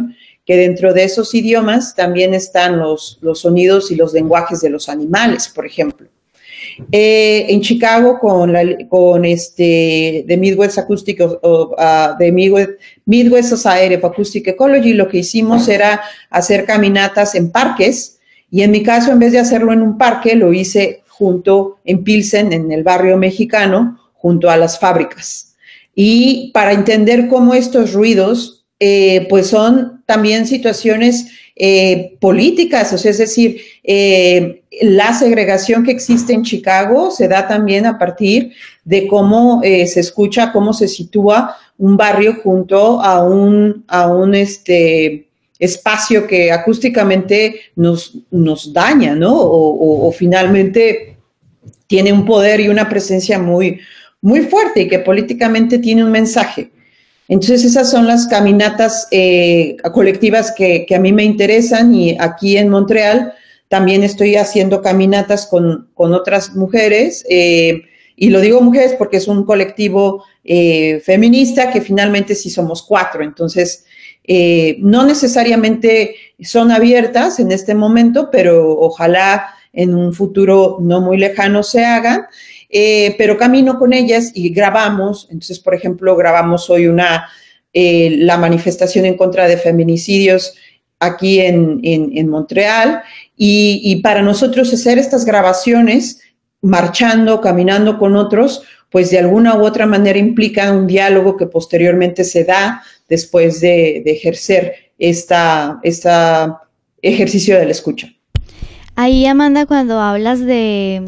que dentro de esos idiomas también están los, los sonidos y los lenguajes de los animales, por ejemplo. Eh, en Chicago, con, la, con este, The Midwest Acoustic, uh, The Midwest, Midwest Society of Acoustic Ecology, lo que hicimos era hacer caminatas en parques, y en mi caso, en vez de hacerlo en un parque, lo hice junto en Pilsen, en el barrio mexicano, junto a las fábricas. Y para entender cómo estos ruidos, eh, pues son también situaciones eh, políticas, o sea, es decir, eh, la segregación que existe en Chicago se da también a partir de cómo eh, se escucha, cómo se sitúa un barrio junto a un, a un este, espacio que acústicamente nos, nos daña, ¿no? O, o, o finalmente tiene un poder y una presencia muy, muy fuerte y que políticamente tiene un mensaje. Entonces, esas son las caminatas eh, colectivas que, que a mí me interesan, y aquí en Montreal también estoy haciendo caminatas con, con otras mujeres, eh, y lo digo mujeres porque es un colectivo eh, feminista que finalmente sí somos cuatro, entonces eh, no necesariamente son abiertas en este momento, pero ojalá en un futuro no muy lejano se hagan. Eh, pero camino con ellas y grabamos. Entonces, por ejemplo, grabamos hoy una, eh, la manifestación en contra de feminicidios aquí en, en, en Montreal, y, y para nosotros hacer estas grabaciones, marchando, caminando con otros, pues de alguna u otra manera implica un diálogo que posteriormente se da después de, de ejercer esta, esta ejercicio de la escucha. Ahí, Amanda, cuando hablas de...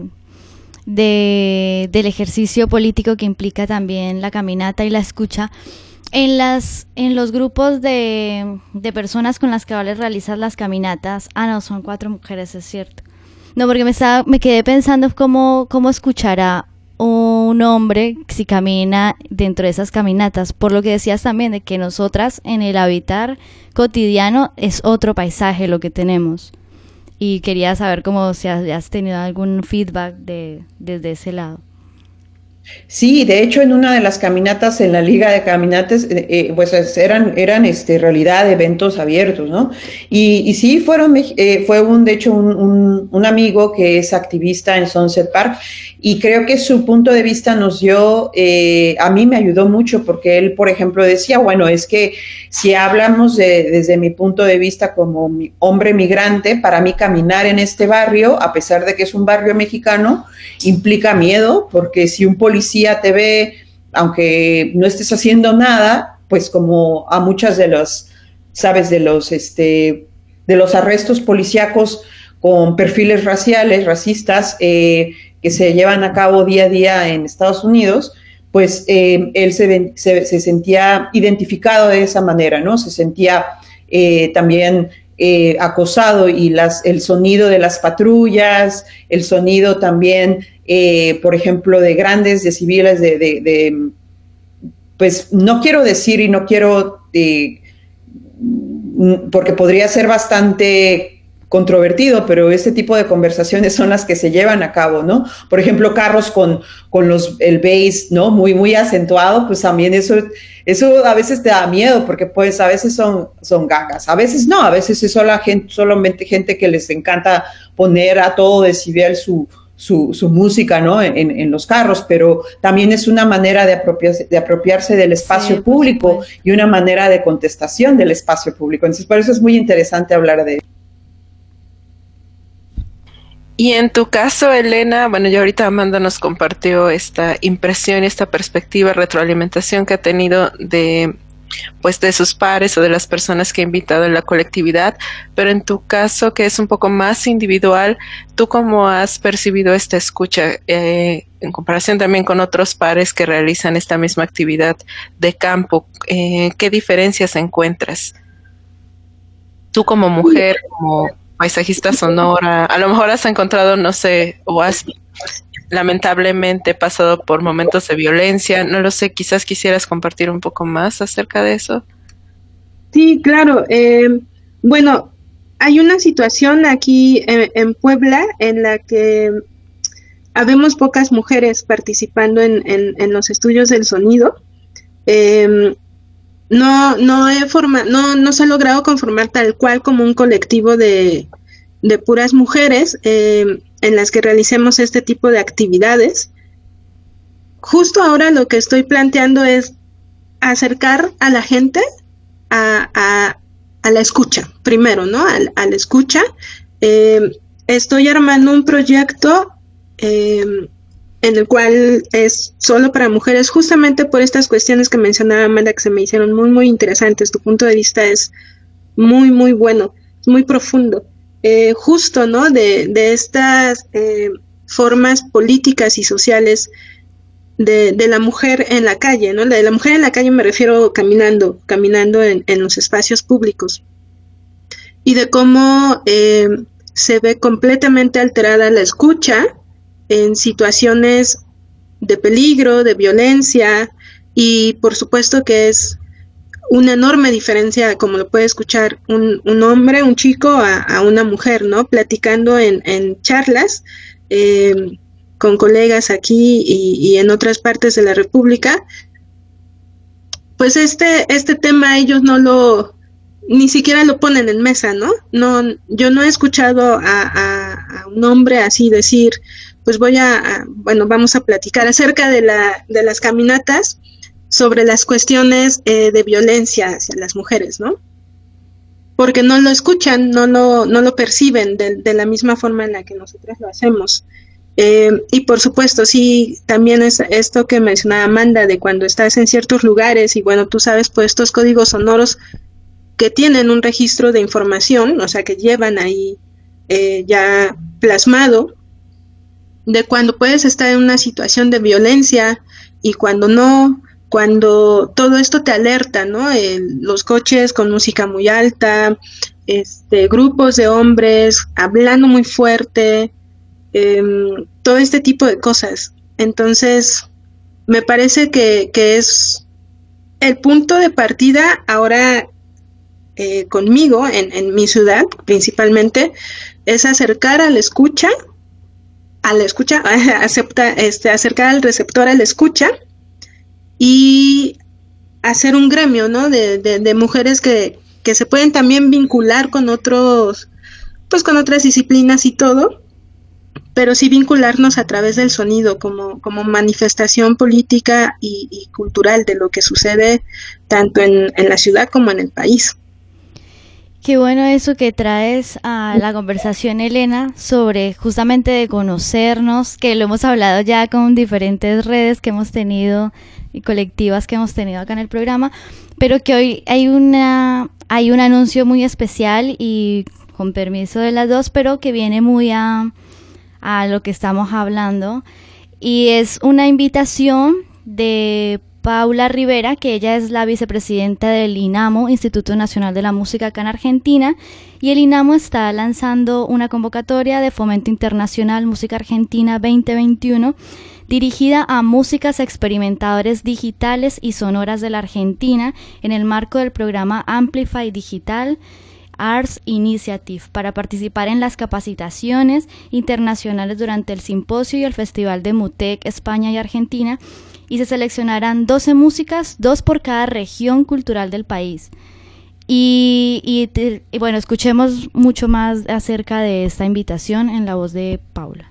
De, del ejercicio político que implica también la caminata y la escucha, en las en los grupos de, de personas con las que vales realizar las caminatas, ah no, son cuatro mujeres, es cierto, no, porque me estaba, me quedé pensando cómo, cómo escuchará un hombre si camina dentro de esas caminatas, por lo que decías también de que nosotras en el habitar cotidiano es otro paisaje lo que tenemos. Y quería saber cómo si has tenido algún feedback de, desde ese lado. Sí, de hecho, en una de las caminatas en la Liga de Caminatas, eh, eh, pues eran, eran este, en realidad eventos abiertos, ¿no? Y, y sí, fueron, eh, fue un, de hecho, un, un, un amigo que es activista en Sunset Park, y creo que su punto de vista nos dio, eh, a mí me ayudó mucho, porque él, por ejemplo, decía, bueno, es que si hablamos de, desde mi punto de vista como mi hombre migrante, para mí caminar en este barrio, a pesar de que es un barrio mexicano, implica miedo, porque si un policía policía te ve, aunque no estés haciendo nada, pues como a muchas de los, sabes, de los, este, de los arrestos policíacos con perfiles raciales, racistas, eh, que se llevan a cabo día a día en Estados Unidos, pues eh, él se, se, se sentía identificado de esa manera, ¿no? Se sentía eh, también eh, acosado, y las, el sonido de las patrullas, el sonido también, eh, por ejemplo, de grandes decibeles de, de, de, pues no quiero decir y no quiero, eh, porque podría ser bastante controvertido, pero este tipo de conversaciones son las que se llevan a cabo, ¿no? Por ejemplo, carros con, con los, el bass, ¿no? Muy, muy acentuado, pues también eso, eso a veces te da miedo, porque pues a veces son, son gangas, a veces no, a veces es solo gente, solamente gente que les encanta poner a todo decibel su, su, su música, ¿no? En, en los carros, pero también es una manera de apropiarse, de apropiarse del espacio sí, público y una manera de contestación del espacio público. Entonces, por eso es muy interesante hablar de eso. Y en tu caso, Elena, bueno, ya ahorita Amanda nos compartió esta impresión, esta perspectiva, retroalimentación que ha tenido de, pues, de sus pares o de las personas que ha invitado en la colectividad, pero en tu caso, que es un poco más individual, ¿tú cómo has percibido esta escucha eh, en comparación también con otros pares que realizan esta misma actividad de campo? Eh, ¿Qué diferencias encuentras? Tú como mujer, como paisajista sonora, a lo mejor has encontrado, no sé, o has lamentablemente pasado por momentos de violencia, no lo sé, quizás quisieras compartir un poco más acerca de eso. Sí, claro. Eh, bueno, hay una situación aquí en, en Puebla en la que habemos pocas mujeres participando en, en, en los estudios del sonido. Eh, no, no, he forma, no, no se ha logrado conformar tal cual como un colectivo de, de puras mujeres eh, en las que realicemos este tipo de actividades. Justo ahora lo que estoy planteando es acercar a la gente a, a, a la escucha, primero, ¿no? A, a la escucha. Eh, estoy armando un proyecto eh, en el cual es solo para mujeres, justamente por estas cuestiones que mencionaba Amanda, que se me hicieron muy, muy interesantes. Tu punto de vista es muy, muy bueno, es muy profundo. Eh, justo, ¿no? De, de estas eh, formas políticas y sociales de, de la mujer en la calle, ¿no? De la mujer en la calle me refiero caminando, caminando en, en los espacios públicos. Y de cómo eh, se ve completamente alterada la escucha en situaciones de peligro, de violencia, y por supuesto que es una enorme diferencia, como lo puede escuchar un, un hombre, un chico, a, a una mujer, ¿no? Platicando en, en charlas eh, con colegas aquí y, y en otras partes de la República, pues este, este tema ellos no lo, ni siquiera lo ponen en mesa, ¿no? No, yo no he escuchado a, a, a un hombre así decir, pues voy a, a, bueno, vamos a platicar acerca de la, de las caminatas sobre las cuestiones eh, de violencia hacia las mujeres, ¿no? Porque no lo escuchan, no lo, no lo perciben de, de la misma forma en la que nosotros lo hacemos. Eh, y por supuesto, sí, también es esto que mencionaba Amanda, de cuando estás en ciertos lugares y bueno, tú sabes, pues estos códigos sonoros que tienen un registro de información, o sea, que llevan ahí eh, ya plasmado, de cuando puedes estar en una situación de violencia y cuando no, cuando todo esto te alerta, ¿no? El, los coches con música muy alta, este, grupos de hombres hablando muy fuerte, eh, todo este tipo de cosas. Entonces, me parece que, que es el punto de partida ahora eh, conmigo, en, en mi ciudad principalmente, es acercar a la escucha, a la escucha, acepta, este, acercar al receptor a la escucha y hacer un gremio, ¿no? De, de, de mujeres que, que se pueden también vincular con otros, pues con otras disciplinas y todo, pero sí vincularnos a través del sonido como, como manifestación política y, y cultural de lo que sucede tanto en, en la ciudad como en el país. Qué bueno eso que traes a la conversación, Elena, sobre justamente de conocernos, que lo hemos hablado ya con diferentes redes que hemos tenido y colectivas que hemos tenido acá en el programa, pero que hoy hay una hay un anuncio muy especial y con permiso de las dos, pero que viene muy a, a lo que estamos hablando, y es una invitación de Paula Rivera, que ella es la vicepresidenta del INAMU, Instituto Nacional de la Música acá en Argentina, y el INAMU está lanzando una convocatoria de Fomento Internacional Música Argentina veinte veintiuno, dirigida a músicas experimentadores digitales y sonoras de la Argentina en el marco del programa Amplify Digital Arts Initiative, para participar en las capacitaciones internacionales durante el simposio y el Festival de MUTEC España y Argentina, y se seleccionarán doce músicas, dos por cada región cultural del país. Y, y, y bueno, escuchemos mucho más acerca de esta invitación en la voz de Paula.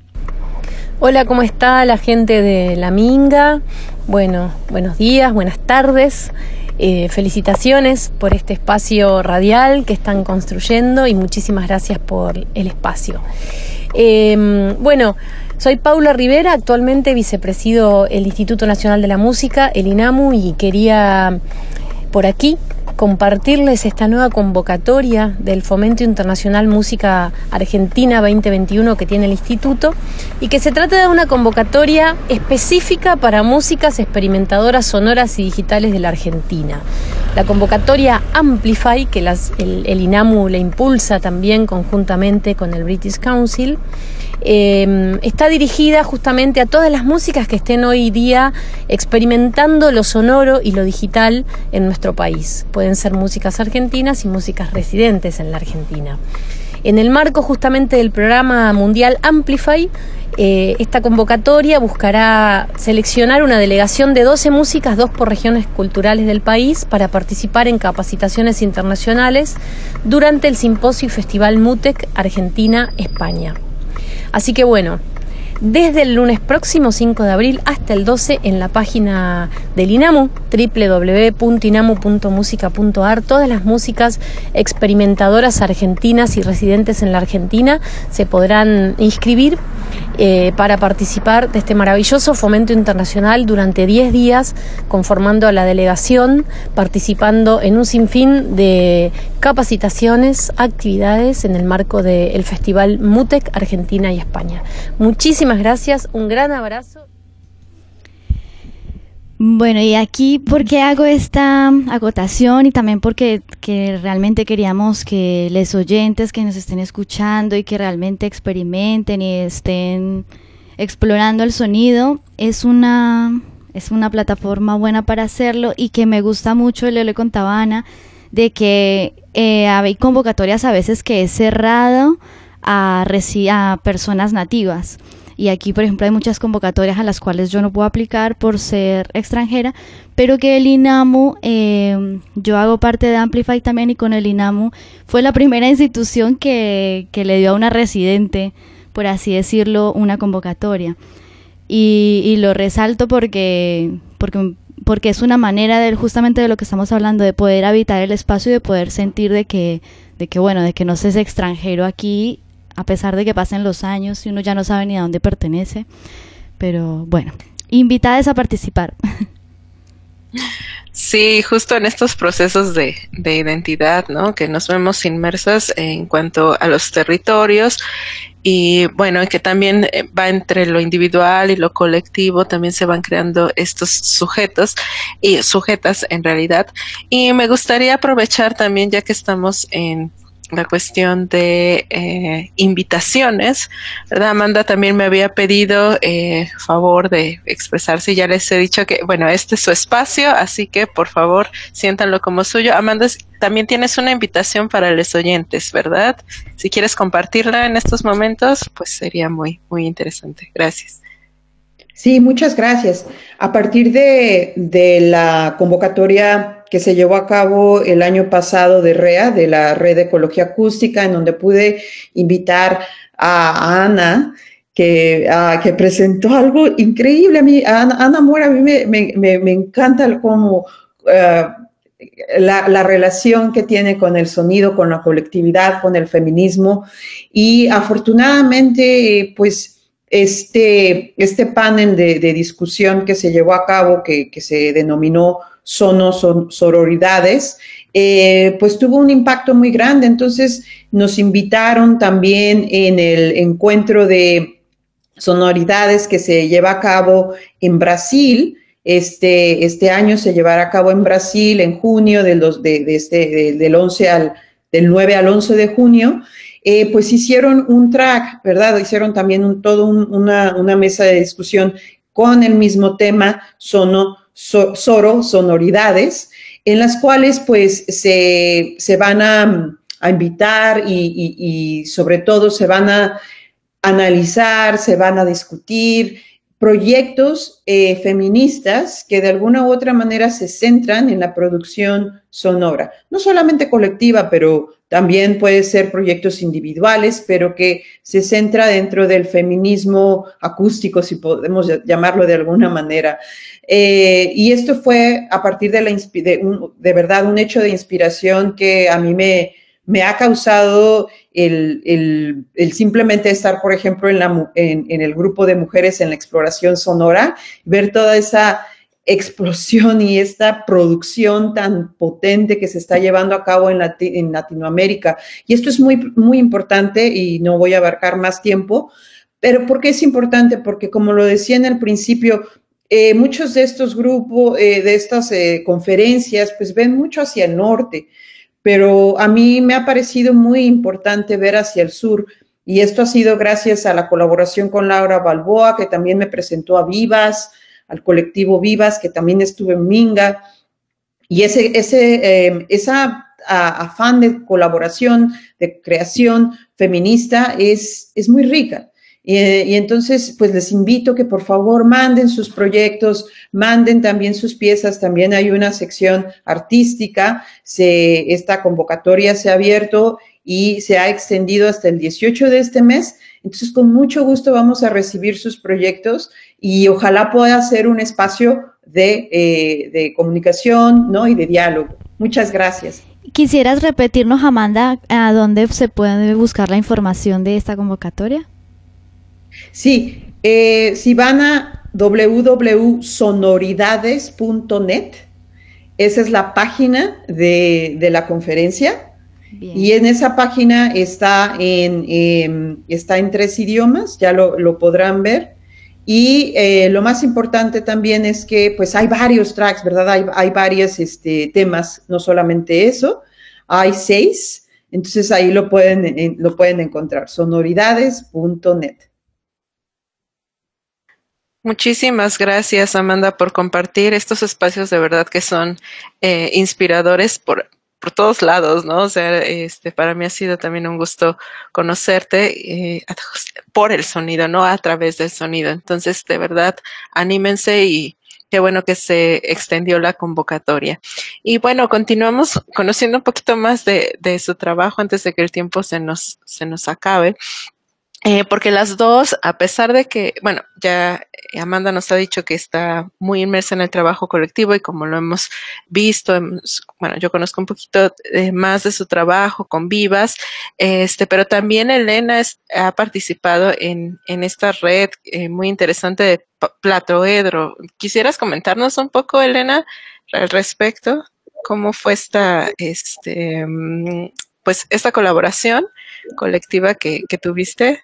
Hola, ¿cómo está la gente de La Minga? Bueno, buenos días, buenas tardes. Eh, felicitaciones por este espacio radial que están construyendo y muchísimas gracias por el espacio. Eh, bueno, soy Paula Rivera, actualmente vicepresido el Instituto Nacional de la Música, el INAMU, y quería por aquí compartirles esta nueva convocatoria del Fomento Internacional Música Argentina veinte veintiuno que tiene el Instituto, y que se trata de una convocatoria específica para músicas experimentadoras sonoras y digitales de la Argentina. La convocatoria Amplify, que las, el, el INAMU la impulsa también conjuntamente con el British Council, Eh, está dirigida justamente a todas las músicas que estén hoy día experimentando lo sonoro y lo digital en nuestro país. Pueden ser músicas argentinas y músicas residentes en la Argentina. En el marco justamente del programa mundial Amplify, eh, esta convocatoria buscará seleccionar una delegación de doce músicas, dos por regiones culturales del país, para participar en capacitaciones internacionales durante el simposio y festival MUTEC Argentina-España. Así que bueno, desde el lunes próximo, cinco de abril, hasta el doce, en la página del INAMU, doble u doble u doble u punto inamu punto musica punto a r, todas las músicas experimentadoras argentinas y residentes en la Argentina se podrán inscribir eh, para participar de este maravilloso fomento internacional durante diez días, conformando a la delegación, participando en un sinfín de capacitaciones, actividades en el marco del Festival MUTEC Argentina y España. Muchísimas gracias, un gran abrazo. Bueno, y aquí, ¿por qué hago esta acotación? Y también porque que realmente queríamos que los oyentes que nos estén escuchando y que realmente experimenten y estén explorando el sonido, es una, es una plataforma buena para hacerlo, y que me gusta mucho, le, le contaba a Ana, de que eh, hay convocatorias a veces que es cerrado a, reci- a personas nativas. Y aquí, por ejemplo, hay muchas convocatorias a las cuales yo no puedo aplicar por ser extranjera, pero que el INAMU, eh, yo hago parte de Amplify también, y con el INAMU fue la primera institución que, que le dio a una residente, por así decirlo, una convocatoria. Y, y lo resalto porque, porque, porque es una manera de, justamente de lo que estamos hablando, de poder habitar el espacio y de poder sentir de que, de que bueno, de que no se es extranjero aquí, a pesar de que pasen los años y uno ya no sabe ni a dónde pertenece. Pero bueno, invitadas a participar. Sí, justo en estos procesos de, de identidad, ¿no? Que nos vemos inmersas en cuanto a los territorios, y bueno, que también va entre lo individual y lo colectivo, también se van creando estos sujetos y sujetas en realidad. Y me gustaría aprovechar también, ya que estamos en la cuestión de eh, invitaciones, ¿verdad? Amanda también me había pedido eh, favor de expresarse, y ya les he dicho que, bueno, este es su espacio, así que por favor siéntanlo como suyo. Amanda, también tienes una invitación para los oyentes, ¿verdad? Si quieres compartirla en estos momentos, pues sería muy, muy interesante. Gracias. Sí, muchas gracias. A partir de, de la convocatoria que se llevó a cabo el año pasado de R E A, de la Red de Ecología Acústica, en donde pude invitar a Ana, que, a, que presentó algo increíble. A mí, a Ana, Ana Mora, a mí me, me, me encanta cómo uh, la, la relación que tiene con el sonido, con la colectividad, con el feminismo, y afortunadamente, pues, Este, este panel de, de discusión que se llevó a cabo, que, que se denominó Sonos, son, Sororidades, eh, pues tuvo un impacto muy grande. Entonces nos invitaron también en el encuentro de sonoridades que se lleva a cabo en Brasil. Este, este año se llevará a cabo en Brasil en junio, del, de, de este, de, del, once al, del nueve al once de junio. Eh, pues hicieron un track, ¿verdad? Hicieron también un, todo un, una, una mesa de discusión con el mismo tema, sono, so, Soro, Sonoridades, en las cuales pues se, se van a, a invitar y, y, y sobre todo se van a analizar, se van a discutir proyectos eh, feministas que de alguna u otra manera se centran en la producción sonora, no solamente colectiva, pero también puede ser proyectos individuales, pero que se centra dentro del feminismo acústico, si podemos llamarlo de alguna manera. Eh, y esto fue a partir de, la, de, un, de verdad un hecho de inspiración que a mí me, me ha causado el, el, el simplemente estar, por ejemplo, en, la, en, en el grupo de mujeres en la exploración sonora, ver toda esa explosión y esta producción tan potente que se está llevando a cabo en, Lati- en Latinoamérica. Y esto es muy, muy importante, y no voy a abarcar más tiempo, pero ¿por qué es importante? Porque, como lo decía en el principio, eh, muchos de estos grupos, eh, de estas eh, conferencias, pues ven mucho hacia el norte, pero a mí me ha parecido muy importante ver hacia el sur, y esto ha sido gracias a la colaboración con Laura Balboa, que también me presentó a Vivas, al colectivo Vivas, que también estuve en Minga, y ese, ese, eh, esa a, afán de colaboración, de creación feminista es, es muy rica. Y, y entonces, pues les invito que por favor manden sus proyectos, manden también sus piezas. También hay una sección artística. Se, esta convocatoria se ha abierto y se ha extendido hasta el dieciocho de este mes. Entonces, con mucho gusto vamos a recibir sus proyectos y ojalá pueda ser un espacio de, eh, de comunicación, ¿no? y de diálogo. Muchas gracias. ¿Quisieras repetirnos, Amanda, a dónde se puede buscar la información de esta convocatoria? Sí, eh, si van a doble u doble u doble u punto sonoridades punto net, esa es la página de, de la conferencia. Bien. Y en esa página está en, eh, está en tres idiomas, ya lo, lo podrán ver. Y eh, lo más importante también es que pues hay varios tracks, ¿verdad? Hay, hay varios este, temas, no solamente eso, hay seis, entonces ahí lo pueden, eh, lo pueden encontrar, sonoridades punto net. Muchísimas gracias, Amanda, por compartir estos espacios de verdad que son eh, inspiradores por, por todos lados, ¿no? O sea, este, para mí ha sido también un gusto conocerte eh, por el sonido, no a través del sonido. Entonces, de verdad, anímense y qué bueno que se extendió la convocatoria. Y bueno, continuamos conociendo un poquito más de, de su trabajo antes de que el tiempo se nos, se nos acabe. Eh, porque las dos, a pesar de que, bueno, ya Amanda nos ha dicho que está muy inmersa en el trabajo colectivo y como lo hemos visto, hemos, bueno, yo conozco un poquito eh, más de su trabajo con Vivas, este, pero también Elena es, ha participado en, en esta red eh, muy interesante de Platoedro. ¿Quisieras comentarnos un poco, Elena, al respecto? ¿Cómo fue esta, este, pues, esta colaboración colectiva que, que tuviste?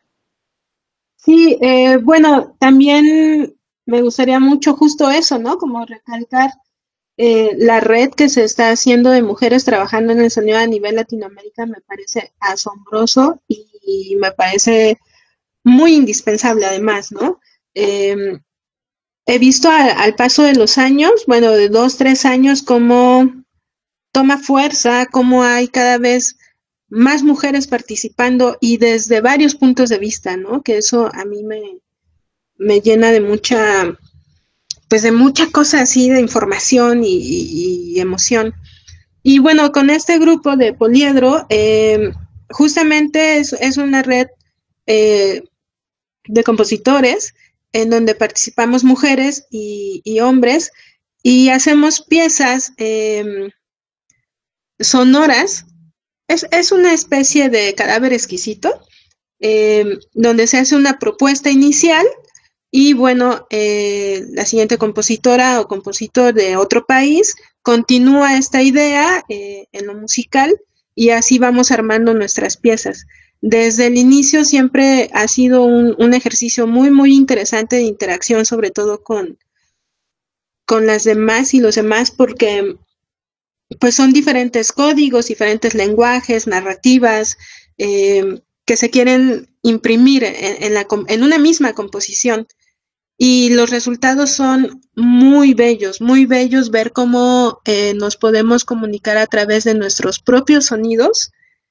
Sí, eh, bueno, también me gustaría mucho justo eso, ¿no? Como recalcar eh, la red que se está haciendo de mujeres trabajando en el sonido a nivel Latinoamérica me parece asombroso y, y me parece muy indispensable además, ¿no? Eh, he visto a, al paso de los años, bueno, de dos, tres años, cómo toma fuerza, cómo hay cada vez más mujeres participando y desde varios puntos de vista, ¿no? Que eso a mí me, me llena de mucha, pues de mucha cosa así de información y, y, y emoción. Y bueno, con este grupo de Poliedro, eh, justamente es, es una red eh, de compositores en donde participamos mujeres y, y hombres y hacemos piezas eh, sonoras. Es, es una especie de cadáver exquisito, eh, donde se hace una propuesta inicial y bueno, eh, la siguiente compositora o compositor de otro país continúa esta idea eh, en lo musical y así vamos armando nuestras piezas. Desde el inicio siempre ha sido un, un ejercicio muy, muy interesante de interacción, sobre todo con, con las demás y los demás, porque pues son diferentes códigos, diferentes lenguajes, narrativas, eh, que se quieren imprimir en, en, la, en una misma composición. Y los resultados son muy bellos, muy bellos ver cómo eh, nos podemos comunicar a través de nuestros propios sonidos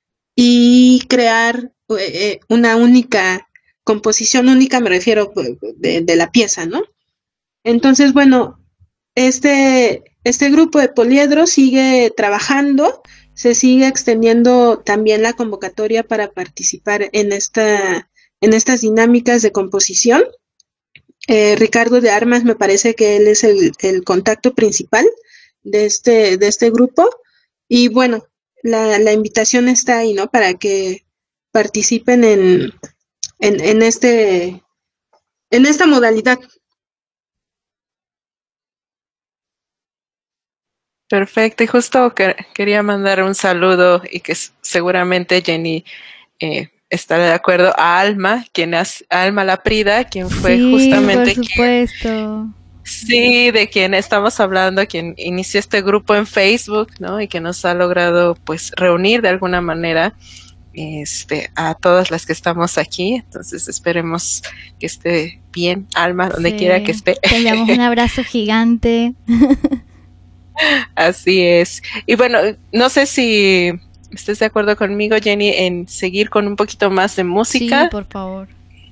y crear eh, una única composición, única me refiero de, de la pieza, ¿no? Entonces, bueno, este... Este grupo de Poliedro sigue trabajando, se sigue extendiendo también la convocatoria para participar en, esta, en estas dinámicas de composición. Eh, Ricardo de Armas me parece que él es el, el contacto principal de este, de este grupo y bueno, la, la invitación está ahí, ¿no? Para que participen en, en, en, este, en esta modalidad. Perfecto, y justo que, quería mandar un saludo y que seguramente Jenny eh, estará de acuerdo a Alma, quien es Alma Laprida, quien fue sí, justamente por supuesto. Quien, sí, de quien estamos hablando, quien inició este grupo en Facebook, ¿no? Y que nos ha logrado pues reunir de alguna manera este a todas las que estamos aquí. Entonces esperemos que esté bien, Alma, donde sí, quiera que esté. Te damos un abrazo gigante. Así es. Y bueno, no sé si estés de acuerdo conmigo, Jenny, en seguir con un poquito más de música. Sí, por favor.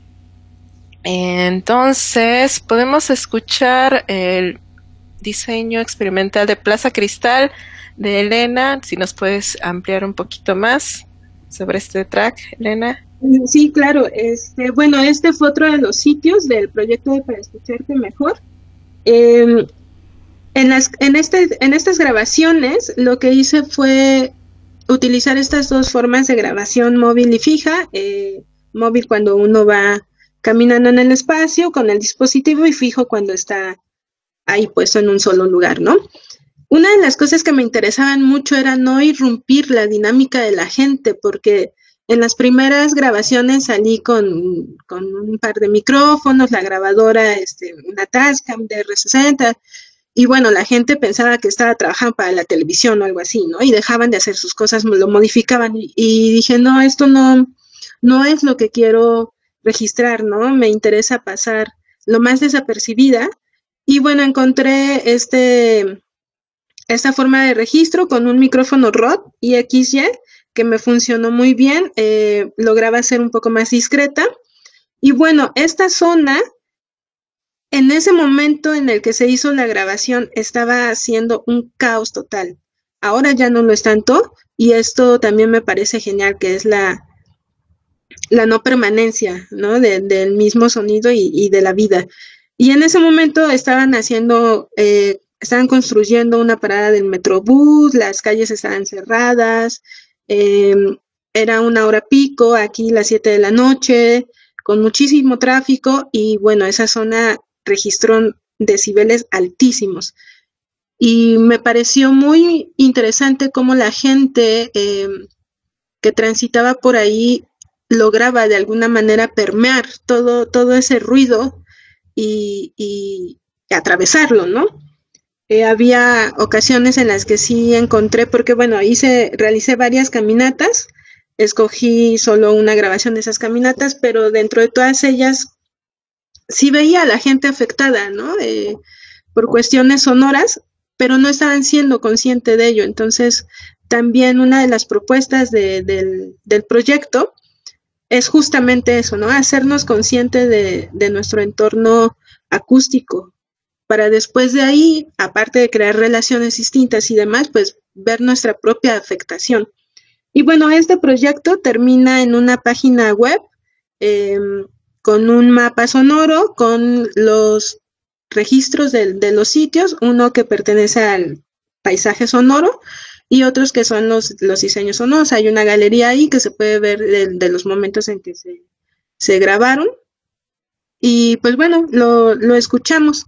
Entonces, podemos escuchar el diseño experimental de Plaza Cristal de Elena. Si nos puedes ampliar un poquito más sobre este track, Elena. Sí, claro. Este, bueno, este fue otro de los sitios del proyecto de Para Escucharte Mejor. Eh, en, las, en, este, en estas grabaciones lo que hice fue utilizar estas dos formas de grabación móvil y fija. Eh, móvil cuando uno va caminando en el espacio con el dispositivo y fijo cuando está ahí puesto en un solo lugar, ¿no? Una de las cosas que me interesaban mucho era no irrumpir la dinámica de la gente, porque en las primeras grabaciones salí con, con un par de micrófonos, la grabadora, este, una Tascam de R sesenta, y bueno, la gente pensaba que estaba trabajando para la televisión o algo así, ¿no? Y dejaban de hacer sus cosas, lo modificaban, y, y dije, no, esto no, no es lo que quiero registrar, ¿no? Me interesa pasar lo más desapercibida. Y bueno, encontré este, esta forma de registro con un micrófono Rode I X Y que me funcionó muy bien, eh, lograba ser un poco más discreta. Y bueno, esta zona, en ese momento en el que se hizo la grabación, estaba haciendo un caos total. Ahora ya no lo es tanto, y esto también me parece genial, que es la, la no permanencia, ¿no? De, del mismo sonido y, y de la vida. Y en ese momento estaban haciendo, eh, estaban construyendo una parada del Metrobús, las calles estaban cerradas, eh, era una hora pico, aquí las siete de la noche, con muchísimo tráfico, y bueno, esa zona registró decibeles altísimos. Y me pareció muy interesante cómo la gente eh, que transitaba por ahí lograba de alguna manera permear todo, todo ese ruido y, y atravesarlo, ¿no? Eh, había ocasiones en las que sí encontré, porque bueno, hice, realicé varias caminatas, escogí solo una grabación de esas caminatas, pero dentro de todas ellas sí veía a la gente afectada, ¿no? Eh, por cuestiones sonoras, pero no estaban siendo conscientes de ello. Entonces, también una de las propuestas de, del, del proyecto es justamente eso, ¿no? Hacernos conscientes de, de nuestro entorno acústico, para después de ahí, aparte de crear relaciones distintas y demás, pues ver nuestra propia afectación. Y bueno, este proyecto termina en una página web eh, con un mapa sonoro, con los registros de, de los sitios, uno que pertenece al paisaje sonoro y otros que son los, los diseños sonoros. Hay una galería ahí que se puede ver de, de los momentos en que se, se grabaron. Y pues bueno, lo, lo escuchamos.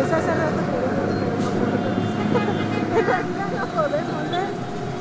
Pues hace rato queremos, pero en realidad no podemos, ¿eh?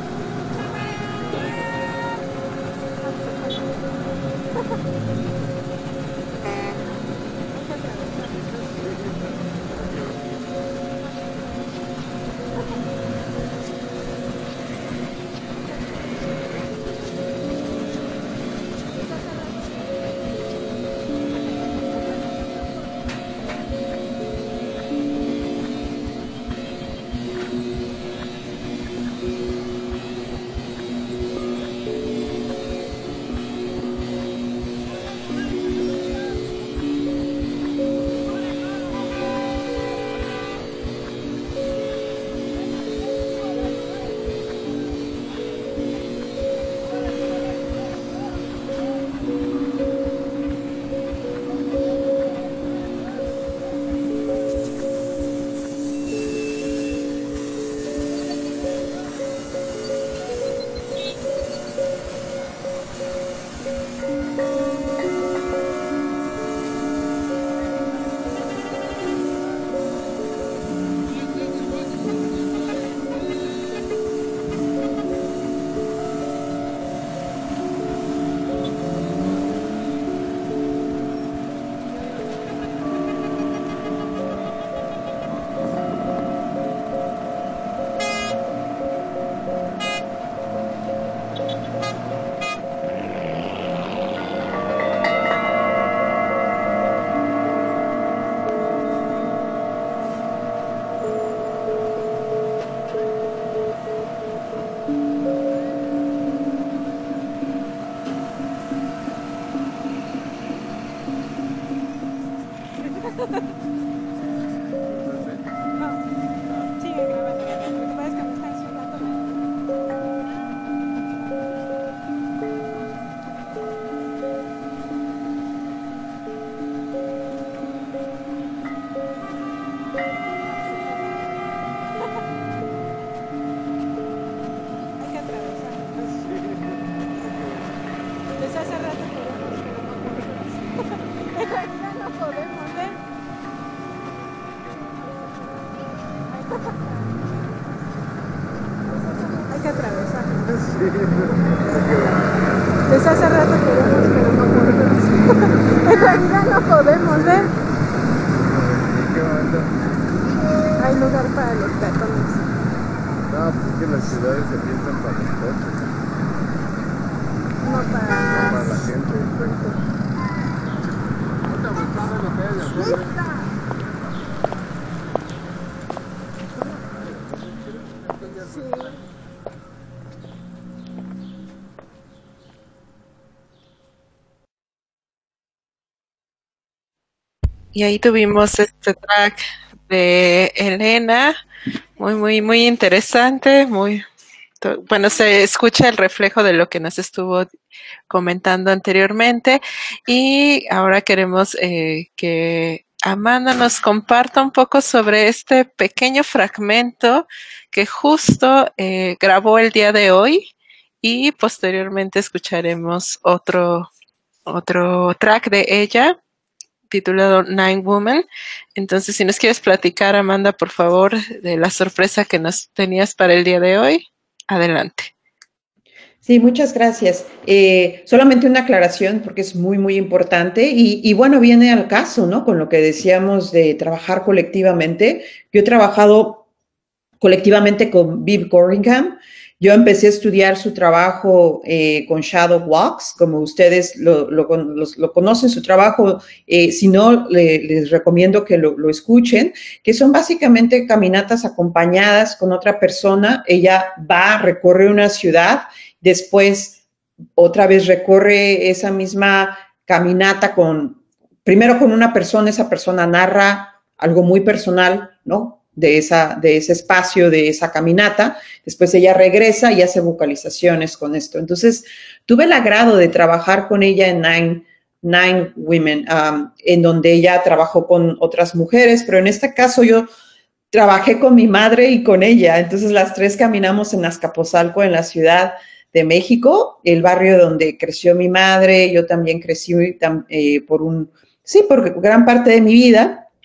Hay que atravesar. Sí. Desde hace rato queremos, pero no podemos. En realidad no podemos, ¿eh? Hay lugar para los peatones. No, pues es que las ciudades se piensan para los coches. No para, no para la gente. Y ahí tuvimos este track de Elena, muy, muy, muy interesante, muy, bueno, se escucha el reflejo de lo que nos estuvo comentando anteriormente, y ahora queremos eh, que Amanda nos comparta un poco sobre este pequeño fragmento que justo eh, grabó el día de hoy, y posteriormente escucharemos otro, otro track de ella, titulado Nine Women. Entonces, si nos quieres platicar, Amanda, por favor, de la sorpresa que nos tenías para el día de hoy, adelante. Sí, muchas gracias. Eh, solamente una aclaración porque es muy, muy importante y, y bueno, viene al caso, ¿no? Con lo que decíamos de trabajar colectivamente. Yo he trabajado colectivamente con Viv Corringham. Yo empecé a estudiar su trabajo eh, con Shadow Walks, como ustedes lo, lo, lo, lo conocen, su trabajo, eh, si no, le, les recomiendo que lo, lo escuchen, que son básicamente caminatas acompañadas con otra persona. Ella va, recorre una ciudad, después otra vez recorre esa misma caminata con, primero con una persona, esa persona narra algo muy personal, ¿no? De, esa, de ese espacio, de esa caminata. Después ella regresa y hace vocalizaciones con esto. Entonces, tuve el agrado de trabajar con ella en Nine, Nine Women, um, en donde ella trabajó con otras mujeres, pero en este caso yo trabajé con mi madre y con ella. Entonces, las tres caminamos en Azcapotzalco, en la Ciudad de México, el barrio donde creció mi madre. Yo también crecí eh, por un, sí, por gran parte de mi vida.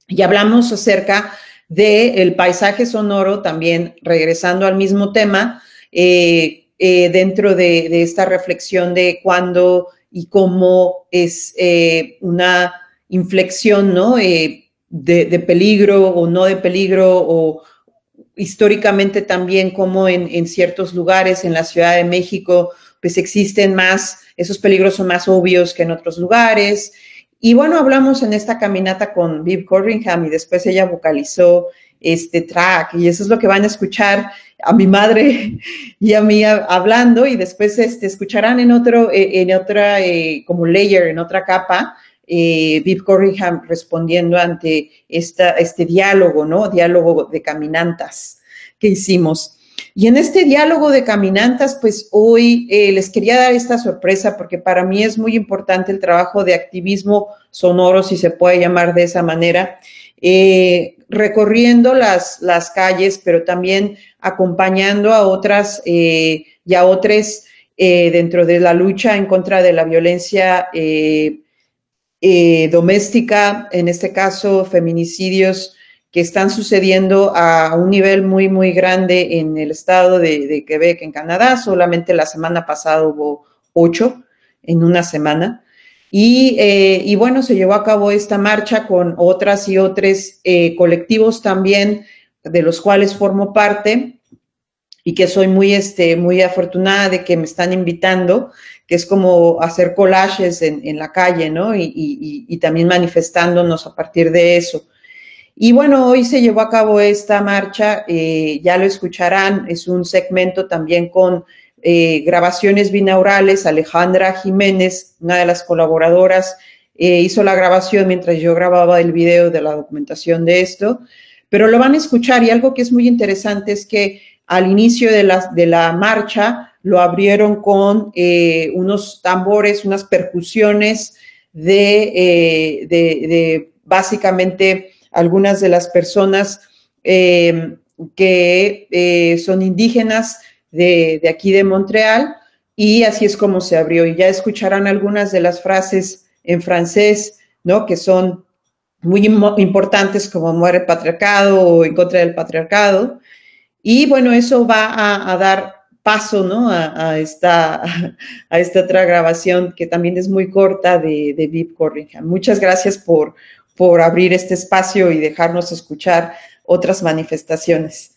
y hablamos acerca del paisaje sonoro, también regresando al mismo tema, eh, eh, dentro de, de esta reflexión de cuándo y cómo es eh, una inflexión, ¿no? Eh, de, de peligro o no de peligro, o históricamente también como en, en ciertos lugares, en la Ciudad de México, pues existen más, esos peligros son más obvios que en otros lugares. Y bueno, hablamos en esta caminata con Viv Corringham y después ella vocalizó este track, y eso es lo que van a escuchar a mi madre y a mí hablando, y después este, escucharán en otro, en otra eh, como layer, en otra capa, eh, Viv Corringham respondiendo ante esta, este diálogo, ¿no? Diálogo de caminantas que hicimos. Y en este diálogo de caminantas, pues hoy eh, les quería dar esta sorpresa, porque para mí es muy importante el trabajo de activismo sonoro, si se puede llamar de esa manera, eh, recorriendo las, las calles, pero también acompañando a otras eh, y a otros eh, dentro de la lucha en contra de la violencia eh, eh, doméstica, en este caso feminicidios que están sucediendo a un nivel muy, muy grande en el estado de, de Quebec, en Canadá. Solamente la semana pasada hubo ocho en una semana. Y, eh, y bueno, se llevó a cabo esta marcha con otras y otros eh, colectivos también, de los cuales formo parte, y que soy muy, este, muy afortunada de que me están invitando, que es como hacer collages en, en la calle, ¿no? Y, y, y también manifestándonos a partir de eso. Y bueno, hoy se llevó a cabo esta marcha, eh, ya lo escucharán, es un segmento también con eh, grabaciones binaurales. Alejandra Jiménez, una de las colaboradoras, eh, hizo la grabación mientras yo grababa el video de la documentación de esto, pero lo van a escuchar, y algo que es muy interesante es que al inicio de la, de la marcha lo abrieron con eh, unos tambores, unas percusiones de, eh, de, de básicamente algunas de las personas eh, que eh, son indígenas de, de aquí de Montreal, y así es como se abrió. Y ya escucharán algunas de las frases en francés, ¿no? Que son muy importantes, como muere el patriarcado o en contra del patriarcado. Y bueno, eso va a, a dar paso, ¿no? a, a, esta, a esta otra grabación que también es muy corta de, de Viv Corringham. Muchas gracias por por abrir este espacio y dejarnos escuchar otras manifestaciones.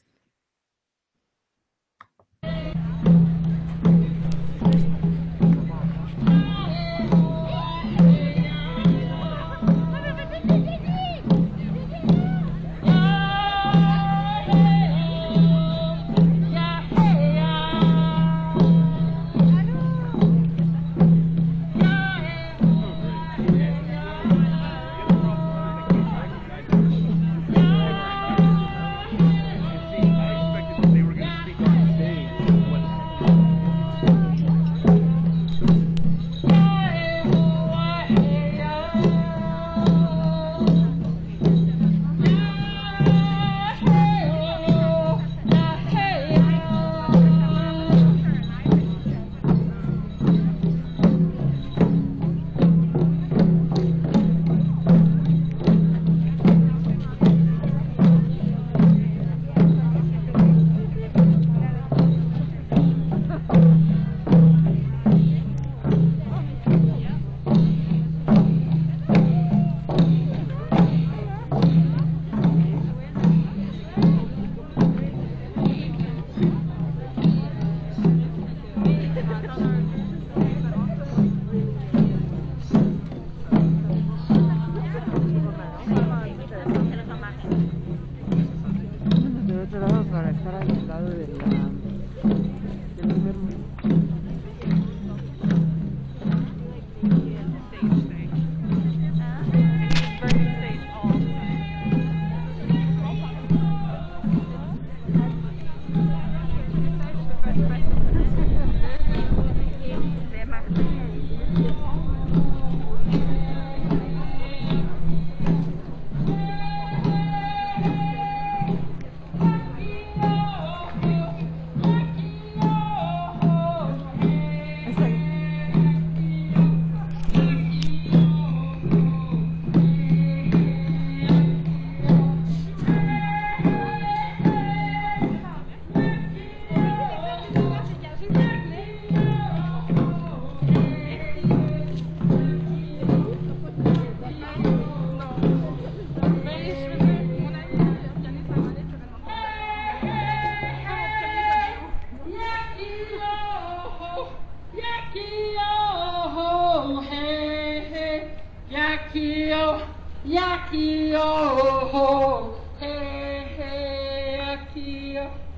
yo, eh, eh, aquí.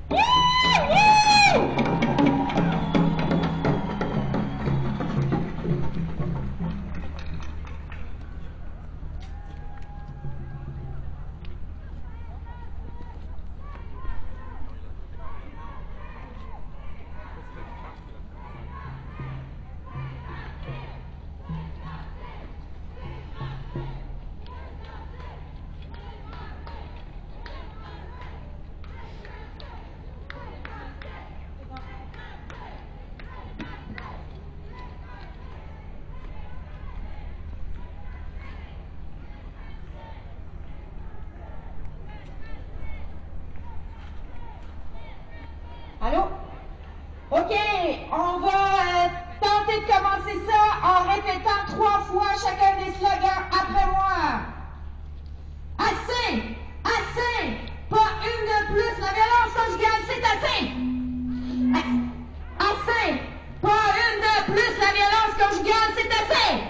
Allô? Ok, on va euh, tenter de commencer ça en répétant trois fois chacun des slogans après moi. Assez! Assez! Pas une de plus, la violence conjugale, c'est assez! Assez! Pas une de plus, la violence conjugale, c'est assez!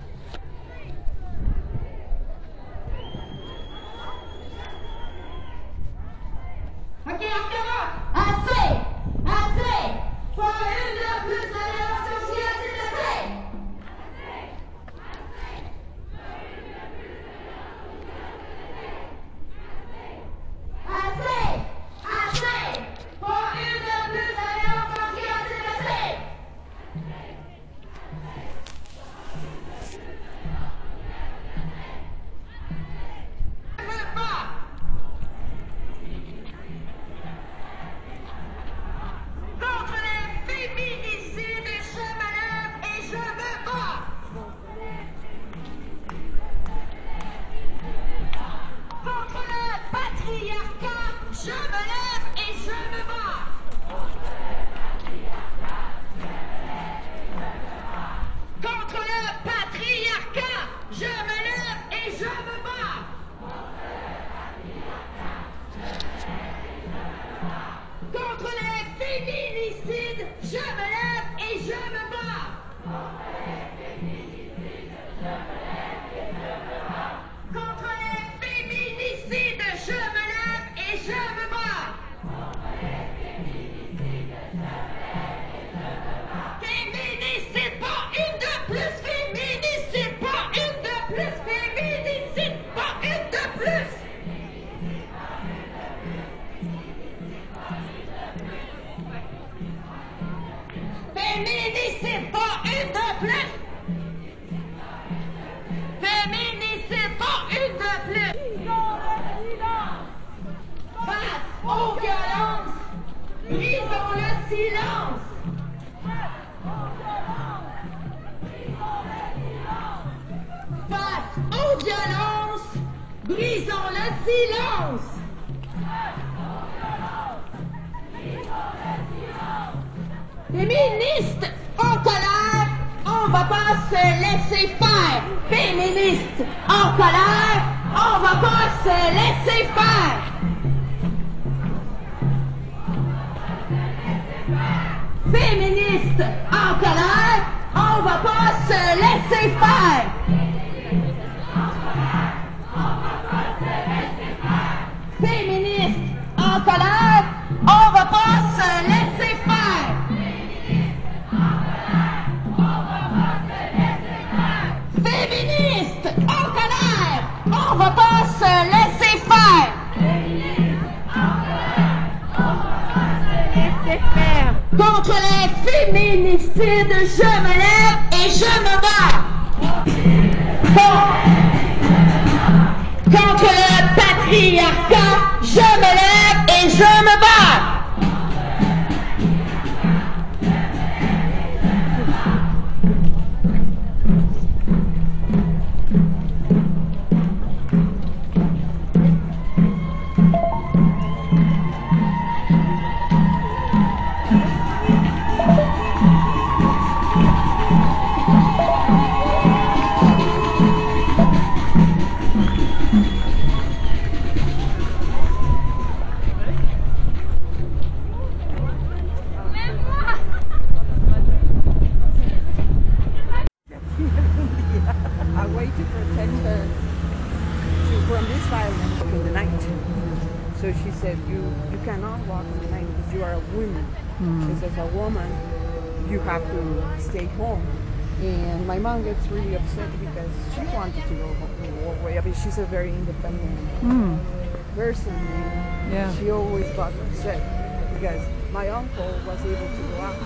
Ok, on recommence! Assez! Assez! Pas une de plus, la violence conjugale, c'est assez! Assez! Assez! Pas une de plus, la violence conjugale, c'est assez! Je veux pas! Contre les féminicides, je me lève et je me bats! Contre le patriarcat, je me lève et je me bats! Contre le patriarcat, je me lève et je me bats! Contre les féminicides, je me lève et je me bats! Contre les féminicides, je me lève et je me bats! Féminicide, pas une de plus! Féminicide, pas une de plus! Féminicide, pas une de plus! Féminicide, pas une de plus! Féminicide, pas une de plus! Face aux violences, brisons le silence! Face aux violences, brisons le silence! Féministes en colère, on va pas se laisser faire. Féministes en colère, on va pas se laisser faire. Féministes en colère, on va pas se laisser faire. Féministes en colère, on va pas se laisser faire. Féministes en colère, on va pas se laisser faire. Contre les féminicides, je me lève et je me bats. Contre le patriarcat, je me lève et je me bats. silence in the night. So she said, you, you cannot walk in the night because you are a woman. Mm. Because as a woman, you have to stay home. And my mom gets really upset because she wanted to go home, walk away. I mean, she's a very independent mm. person. And yeah. She always got upset because my uncle was able to go out.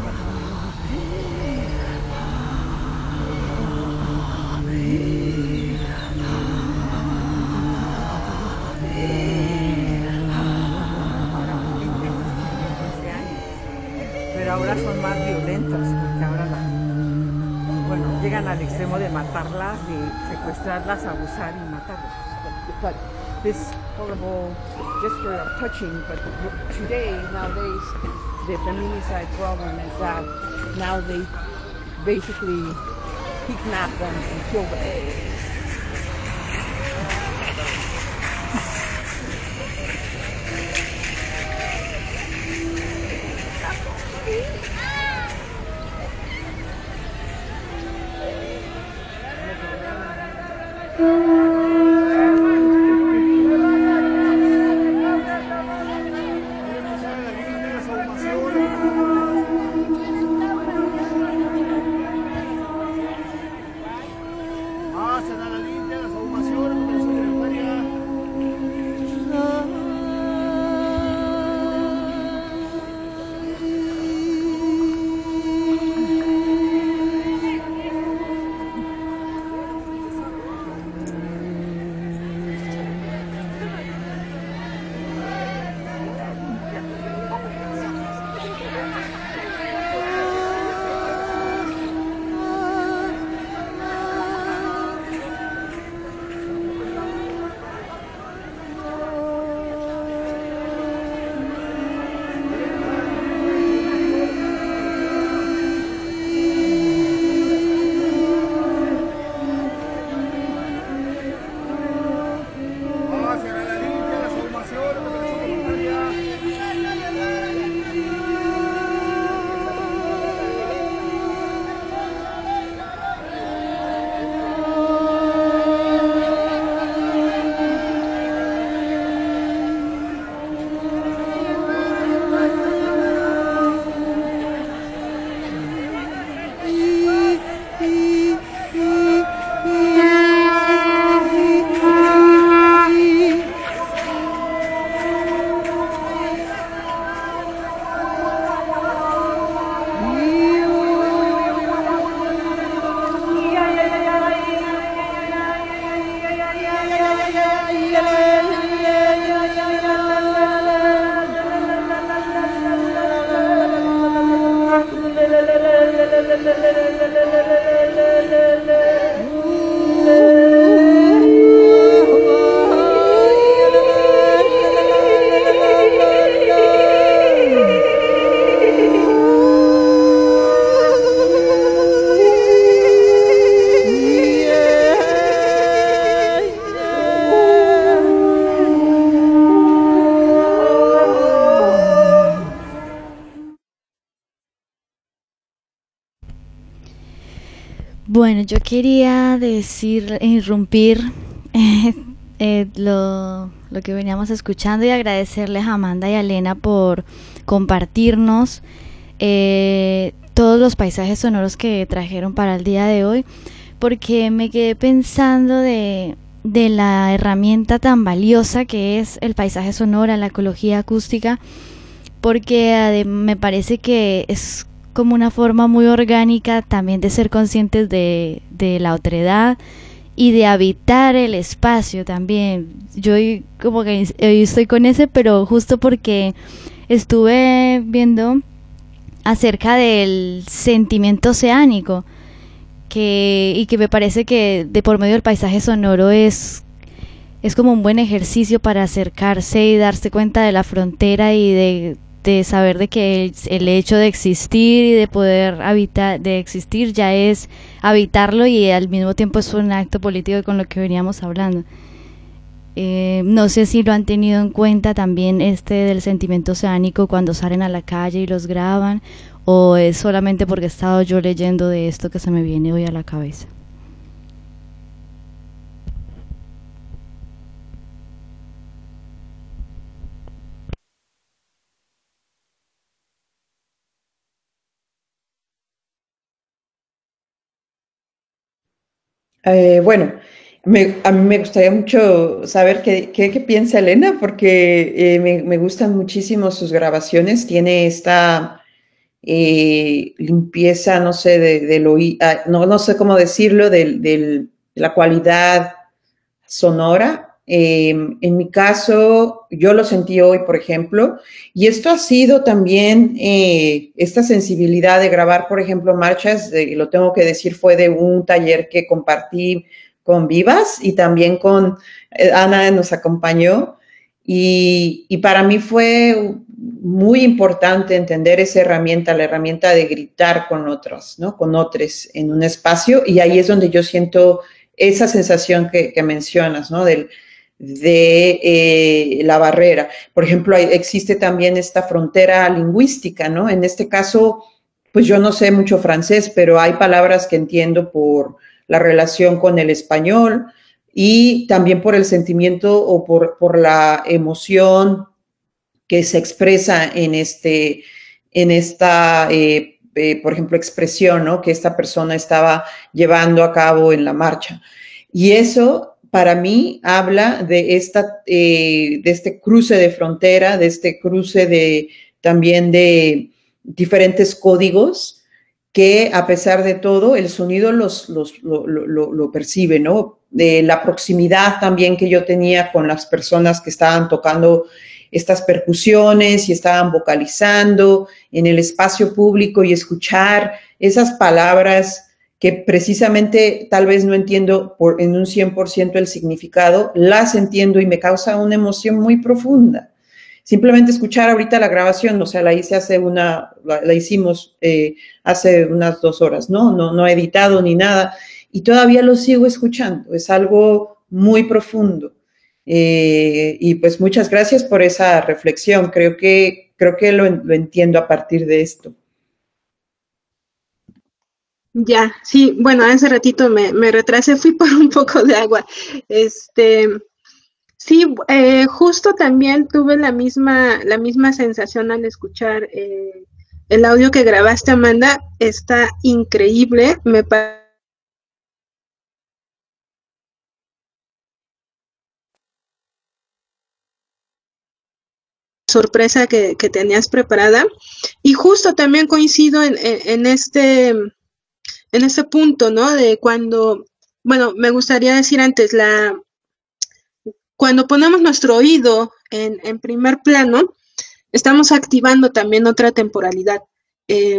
Pero ahora son más violentas porque ahora la, bueno, llegan al extremo de matarlas, de secuestrarlas, abusar y matarlas. But, but this horrible gesture of touching, but today, nowadays, the feminicide problem is that now they basically kidnap them and kill them. Bueno, yo quería decir, irrumpir eh, eh, lo, lo que veníamos escuchando y agradecerles a Amanda y a Elena por compartirnos eh, todos los paisajes sonoros que trajeron para el día de hoy, porque me quedé pensando de, de la herramienta tan valiosa que es el paisaje sonoro, la ecología acústica, porque me parece que es como una forma muy orgánica también de ser conscientes de, de la otredad y de habitar el espacio también. Yo como que estoy con ese, pero justo porque estuve viendo acerca del sentimiento oceánico, que y que me parece que de por medio del paisaje sonoro es es como un buen ejercicio para acercarse y darse cuenta de la frontera y de de saber de que el, el hecho de existir y de poder habitar, de existir ya es habitarlo, y al mismo tiempo es un acto político con lo que veníamos hablando. Eh, no sé si lo han tenido en cuenta también este del sentimiento oceánico cuando salen a la calle y los graban, o es solamente porque he estado yo leyendo de esto que se me viene hoy a la cabeza. Eh, bueno, me- a mí me gustaría mucho saber qué, qué- qué piensa Elena, porque eh, me, me gustan muchísimo sus grabaciones. Tiene esta eh, limpieza, no sé, de, del oí- ah, no, no sé cómo decirlo, del, del- de la cualidad sonora. Eh, en mi caso, yo lo sentí hoy, por ejemplo, y esto ha sido también eh, esta sensibilidad de grabar, por ejemplo, marchas, eh, lo tengo que decir, fue de un taller que compartí con Vivas y también con eh, Ana nos acompañó. Y, y para mí fue muy importante entender esa herramienta, la herramienta de gritar con otros, ¿no? Con otros en un espacio, y ahí es donde yo siento esa sensación que, que mencionas, ¿no? Del, de eh, la barrera. Por ejemplo, hay, existe también esta frontera lingüística, ¿no? En este caso, pues yo no sé mucho francés, pero hay palabras que entiendo por la relación con el español y también por el sentimiento o por, por la emoción que se expresa en, este, en esta, eh, eh, por ejemplo, expresión, ¿no? Que esta persona estaba llevando a cabo en la marcha. Y eso, para mí, habla de, esta, eh, de este cruce de frontera, de este cruce de, también de diferentes códigos que, a pesar de todo, el sonido los, los, lo, lo, lo percibe, ¿no? De la proximidad también que yo tenía con las personas que estaban tocando estas percusiones y estaban vocalizando en el espacio público y escuchar esas palabras que precisamente tal vez no entiendo por, en un cien por ciento el significado, las entiendo y me causa una emoción muy profunda. Simplemente escuchar ahorita la grabación, o sea, la hice hace una, la, la hicimos eh, hace unas dos horas, ¿no? ¿no? No he editado ni nada y todavía lo sigo escuchando, es algo muy profundo. Eh, y pues muchas gracias por esa reflexión. Creo que, creo que lo, lo entiendo a partir de esto. Ya, sí, bueno, hace ratito me, me retrasé, fui por un poco de agua. Este, sí, eh, justo también tuve la misma, la misma sensación al escuchar eh, el audio que grabaste, Amanda. Está increíble, me parece sorpresa que, que tenías preparada. Y justo también coincido en, en, en este, en este punto, ¿no? De cuando, bueno, me gustaría decir antes, la, cuando ponemos nuestro oído en, en primer plano, estamos activando también otra temporalidad. Eh,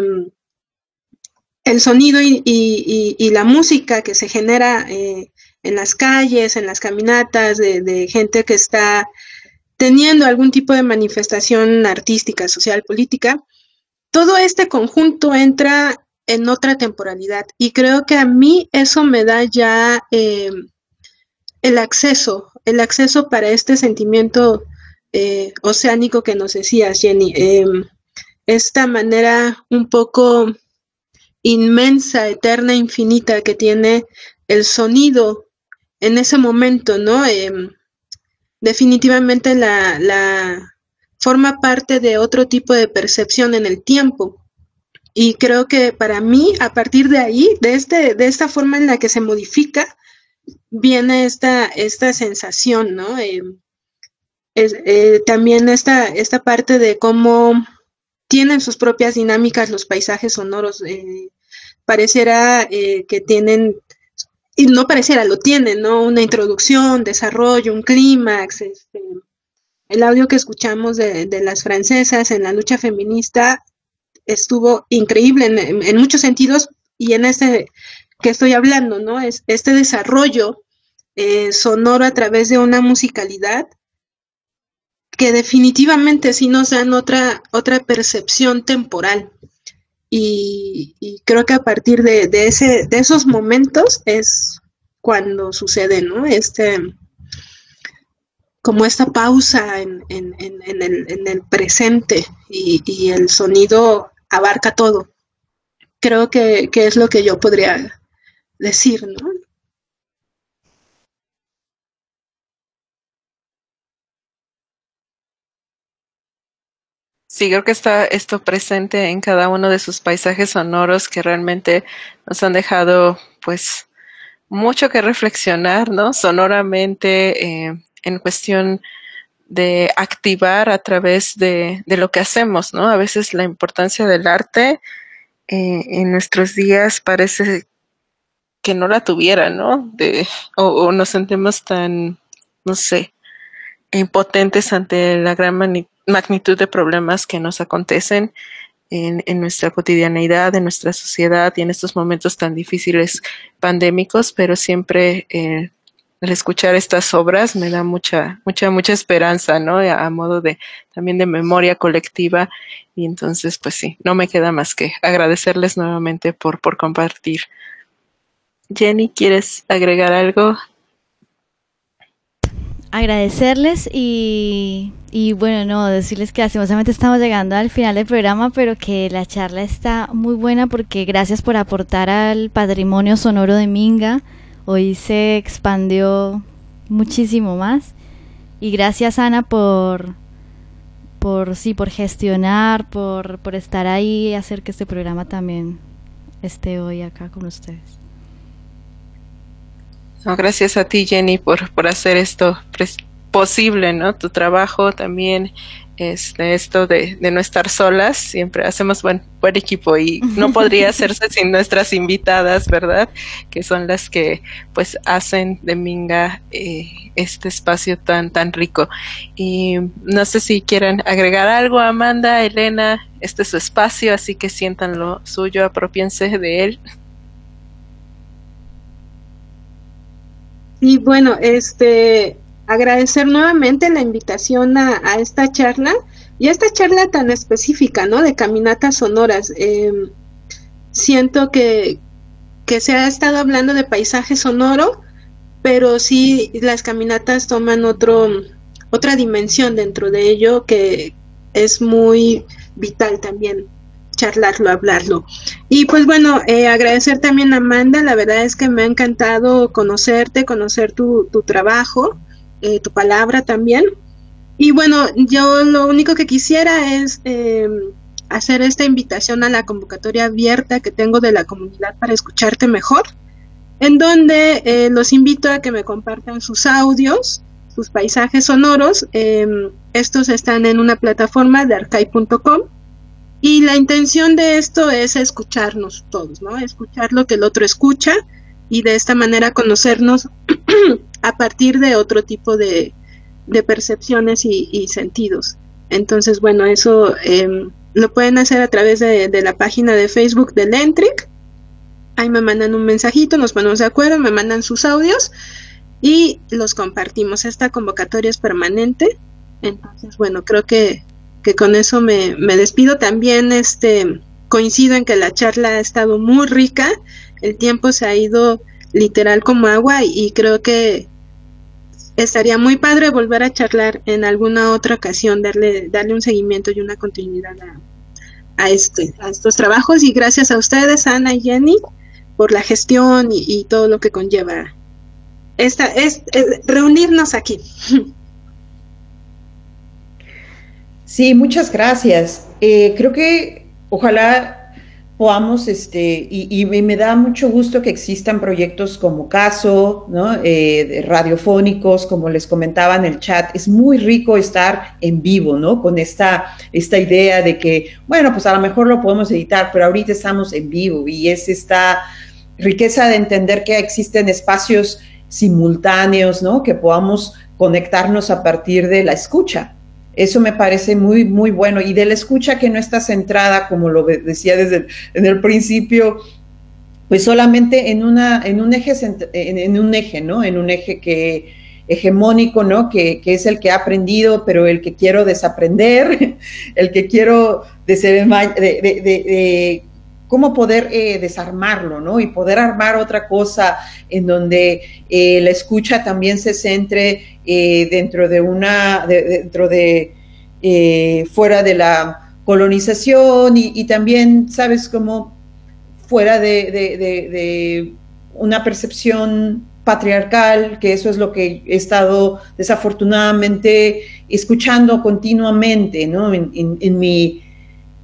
el sonido y, y, y, la música que se genera eh, en las calles, en las caminatas, de, de gente que está teniendo algún tipo de manifestación artística, social, política, todo este conjunto entra en otra temporalidad y creo que a mí eso me da ya eh, el acceso, el acceso para este sentimiento eh, oceánico que nos decías, Jenny, eh, esta manera un poco inmensa, eterna, infinita que tiene el sonido en ese momento, ¿no? Eh, definitivamente la, la forma parte de otro tipo de percepción en el tiempo. Y creo que para mí, a partir de ahí, de, este, de esta forma en la que se modifica, viene esta, esta sensación, ¿no? Eh, es, eh, también esta, esta parte de cómo tienen sus propias dinámicas los paisajes sonoros. Eh, pareciera eh, que tienen, y no pareciera, lo tienen, ¿no? Una introducción, desarrollo, un clímax. Este, el audio que escuchamos de, de las francesas en la lucha feminista estuvo increíble en, en, en muchos sentidos y en este que estoy hablando, ¿no? Es este desarrollo eh, sonoro a través de una musicalidad que definitivamente sí nos dan otra, otra percepción temporal. Y, y creo que a partir de, de, ese, de esos momentos es cuando sucede, ¿no? Este, como esta pausa en, en, en, en, el, en el presente y, y el sonido abarca todo. Creo que, que es lo que yo podría decir, ¿no? Sí, creo que está esto presente en cada uno de sus paisajes sonoros que realmente nos han dejado, pues, mucho que reflexionar, ¿no? Sonoramente, eh, en cuestión de activar a través de, de lo que hacemos, ¿no? A veces la importancia del arte eh, en nuestros días parece que no la tuviera, ¿no? De, o, o nos sentimos tan, no sé, impotentes ante la gran mani- magnitud de problemas que nos acontecen en, en nuestra cotidianeidad, en nuestra sociedad y en estos momentos tan difíciles pandémicos, pero siempre eh, al escuchar estas obras me da mucha, mucha, mucha esperanza, ¿no? A, a modo de también de memoria colectiva, y entonces, pues sí, no me queda más que agradecerles nuevamente por, por compartir. Jenny, ¿quieres agregar algo? Agradecerles y, y bueno, no, decirles que lastimosamente estamos llegando al final del programa, pero que la charla está muy buena porque gracias por aportar al patrimonio sonoro de Minga. Hoy se expandió muchísimo más y gracias, Ana, por por sí, por gestionar, por, por estar ahí y hacer que este programa también esté hoy acá con ustedes. No, gracias a ti, Jenny, por, por hacer esto posible, ¿no? Tu trabajo también, este, esto de, de no estar solas, siempre hacemos buen, buen equipo y no podría hacerse sin nuestras invitadas, ¿verdad? Que son las que, pues, hacen de Minga eh, este espacio tan, tan rico. Y no sé si quieran agregar algo, Amanda, Elena, este es su espacio, así que sientan lo suyo, apropiense de él. Y bueno, este, agradecer nuevamente la invitación a, a esta charla y a esta charla tan específica, ¿no? De caminatas sonoras. Eh, siento que, que se ha estado hablando de paisaje sonoro, pero sí las caminatas toman otro, otra dimensión dentro de ello que es muy vital también. Charlarlo, hablarlo. Y pues bueno, eh, agradecer también a Amanda, la verdad es que me ha encantado conocerte, conocer tu, tu trabajo, eh, tu palabra también. Y bueno, yo lo único que quisiera es eh, hacer esta invitación a la convocatoria abierta que tengo de la comunidad para escucharte mejor, en donde eh, los invito a que me compartan sus audios, sus paisajes sonoros. Eh, estos están en una plataforma de archive punto com. Y la intención de esto es escucharnos todos, ¿no? Escuchar lo que el otro escucha y de esta manera conocernos a partir de otro tipo de, de percepciones y, y sentidos. Entonces, bueno, eso eh, lo pueden hacer a través de, de la página de Facebook de Lentric. Ahí me mandan un mensajito, nos ponemos de acuerdo, me mandan sus audios y los compartimos. Esta convocatoria es permanente. Entonces, bueno, creo que que con eso me, me despido. También este coincido en que la charla ha estado muy rica, el tiempo se ha ido literal como agua y, y creo que estaría muy padre volver a charlar en alguna otra ocasión, darle, darle un seguimiento y una continuidad a, a, este, a estos trabajos. Y gracias a ustedes, Ana y Jenny, por la gestión y, y todo lo que conlleva esta, es, es reunirnos aquí. Sí, muchas gracias. Eh, creo que ojalá podamos, este, y, y me da mucho gusto que existan proyectos como Caso, ¿no? Eh, radiofónicos, como les comentaba en el chat. Es muy rico estar en vivo, ¿no? Con esta, esta idea de que, bueno, pues a lo mejor lo podemos editar, pero ahorita estamos en vivo y es esta riqueza de entender que existen espacios simultáneos, ¿no? Que podamos conectarnos a partir de la escucha. Eso me parece muy, muy bueno. Y de la escucha que no está centrada, como lo decía desde el, en el principio, pues solamente en, una, en, un eje, en, en un eje, ¿no? En un eje que, hegemónico, ¿no? Que, que es el que he aprendido, pero el que quiero desaprender, el que quiero de, de, de, de, de cómo poder eh, desarmarlo, ¿no? Y poder armar otra cosa en donde eh, la escucha también se centre eh, dentro de una, de, dentro de, eh, fuera de la colonización y, y también, ¿sabes? Como fuera de, de, de, de una percepción patriarcal, que eso es lo que he estado desafortunadamente escuchando continuamente, ¿no? En, en, en mi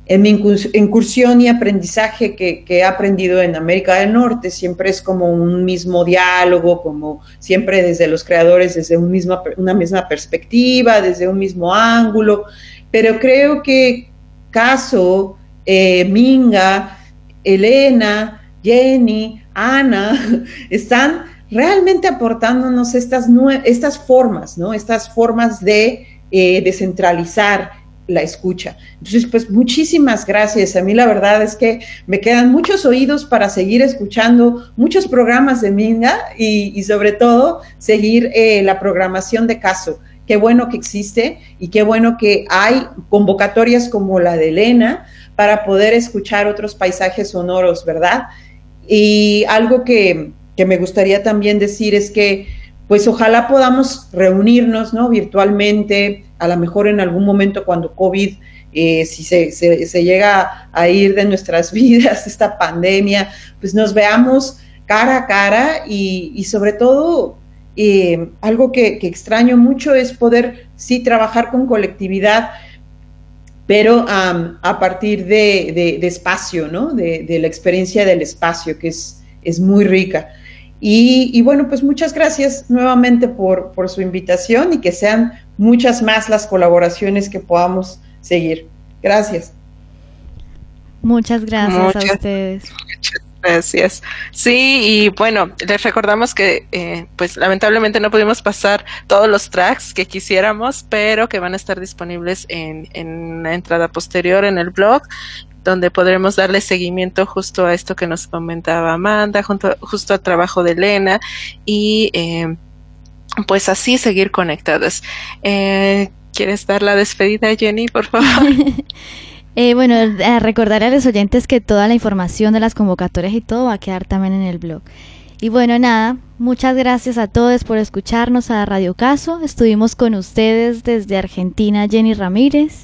en mi incursión y aprendizaje que, que he aprendido en América del Norte, siempre es como un mismo diálogo, como siempre desde los creadores, desde un misma, una misma perspectiva, desde un mismo ángulo, pero creo que Caso, eh, Minga, Elena, Jenny, Ana, están realmente aportándonos estas, estas formas, ¿no? Estas formas de eh, descentralizar la escucha. Entonces, pues muchísimas gracias. A mí la verdad es que me quedan muchos oídos para seguir escuchando muchos programas de Minga y, y sobre todo seguir eh, la programación de Caso. Qué bueno que existe y qué bueno que hay convocatorias como la de Elena para poder escuchar otros paisajes sonoros, ¿verdad? Y algo que, que me gustaría también decir es que pues ojalá podamos reunirnos, ¿no? Virtualmente, a lo mejor en algún momento cuando COVID, eh, si se, se, se llega a ir de nuestras vidas, esta pandemia, pues nos veamos cara a cara y, y sobre todo, eh, algo que, que extraño mucho es poder, sí, trabajar con colectividad, pero um, a partir de, de, de espacio, ¿no? De, de la experiencia del espacio, que es, es muy rica. Y, y bueno, pues muchas gracias nuevamente por, por su invitación y que sean muchas más las colaboraciones que podamos seguir. Gracias. Muchas gracias muchas, a ustedes. Muchas gracias. Sí, y bueno, les recordamos que eh, pues lamentablemente no pudimos pasar todos los tracks que quisiéramos, pero que van a estar disponibles en, en una entrada posterior en el blog, donde podremos darle seguimiento justo a esto que nos comentaba Amanda, junto, justo al trabajo de Elena, y eh, pues así seguir conectadas. Eh, ¿Quieres dar la despedida, Jenny, por favor? eh, bueno, a recordar a los oyentes que toda la información de las convocatorias y todo va a quedar también en el blog. Y bueno, nada, muchas gracias a todos por escucharnos a Radio Caso. Estuvimos con ustedes desde Argentina, Jenny Ramírez.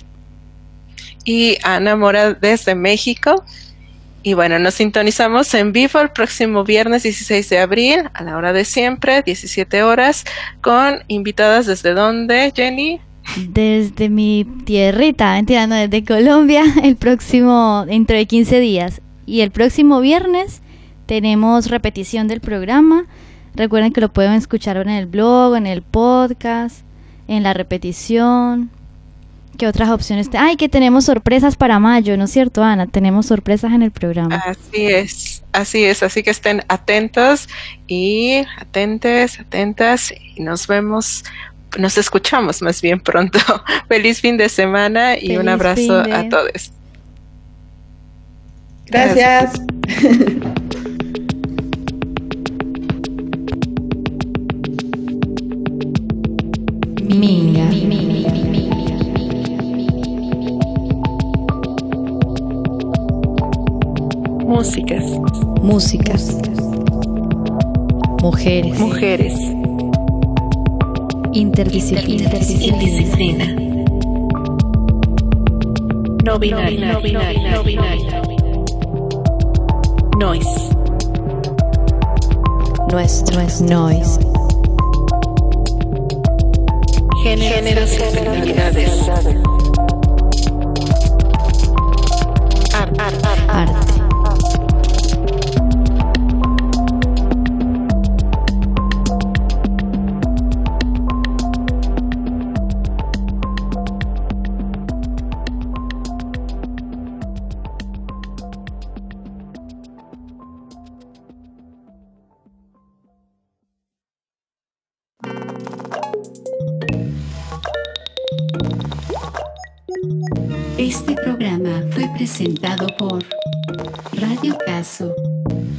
Y Ana Mora desde México. Y bueno, nos sintonizamos en vivo el próximo viernes dieciséis de abril a la hora de siempre, diecisiete horas, con invitadas desde dónde, Jenny? Desde mi tierrita, mentira, no, desde Colombia, el próximo, dentro de quince días. Y el próximo viernes tenemos repetición del programa. Recuerden que lo pueden escuchar en el blog, en el podcast, en la repetición. ¿Qué otras opciones? Te- Ay, que tenemos sorpresas para mayo, ¿no es cierto, Ana? Tenemos sorpresas en el programa. Así es, así es, así que estén atentos y atentes, atentas, y nos vemos, nos escuchamos más bien pronto. Feliz fin de semana y Feliz un abrazo fin de- a todos. Gracias. Minga. Músicas, Músicas. Mujeres. mujeres, Interdisciplina. Indisciplina. no binario, no binario, no binario, noise, Nuestro es noise. géneros y feminidades, arte, Arte. Este programa fue presentado por Radio Caso.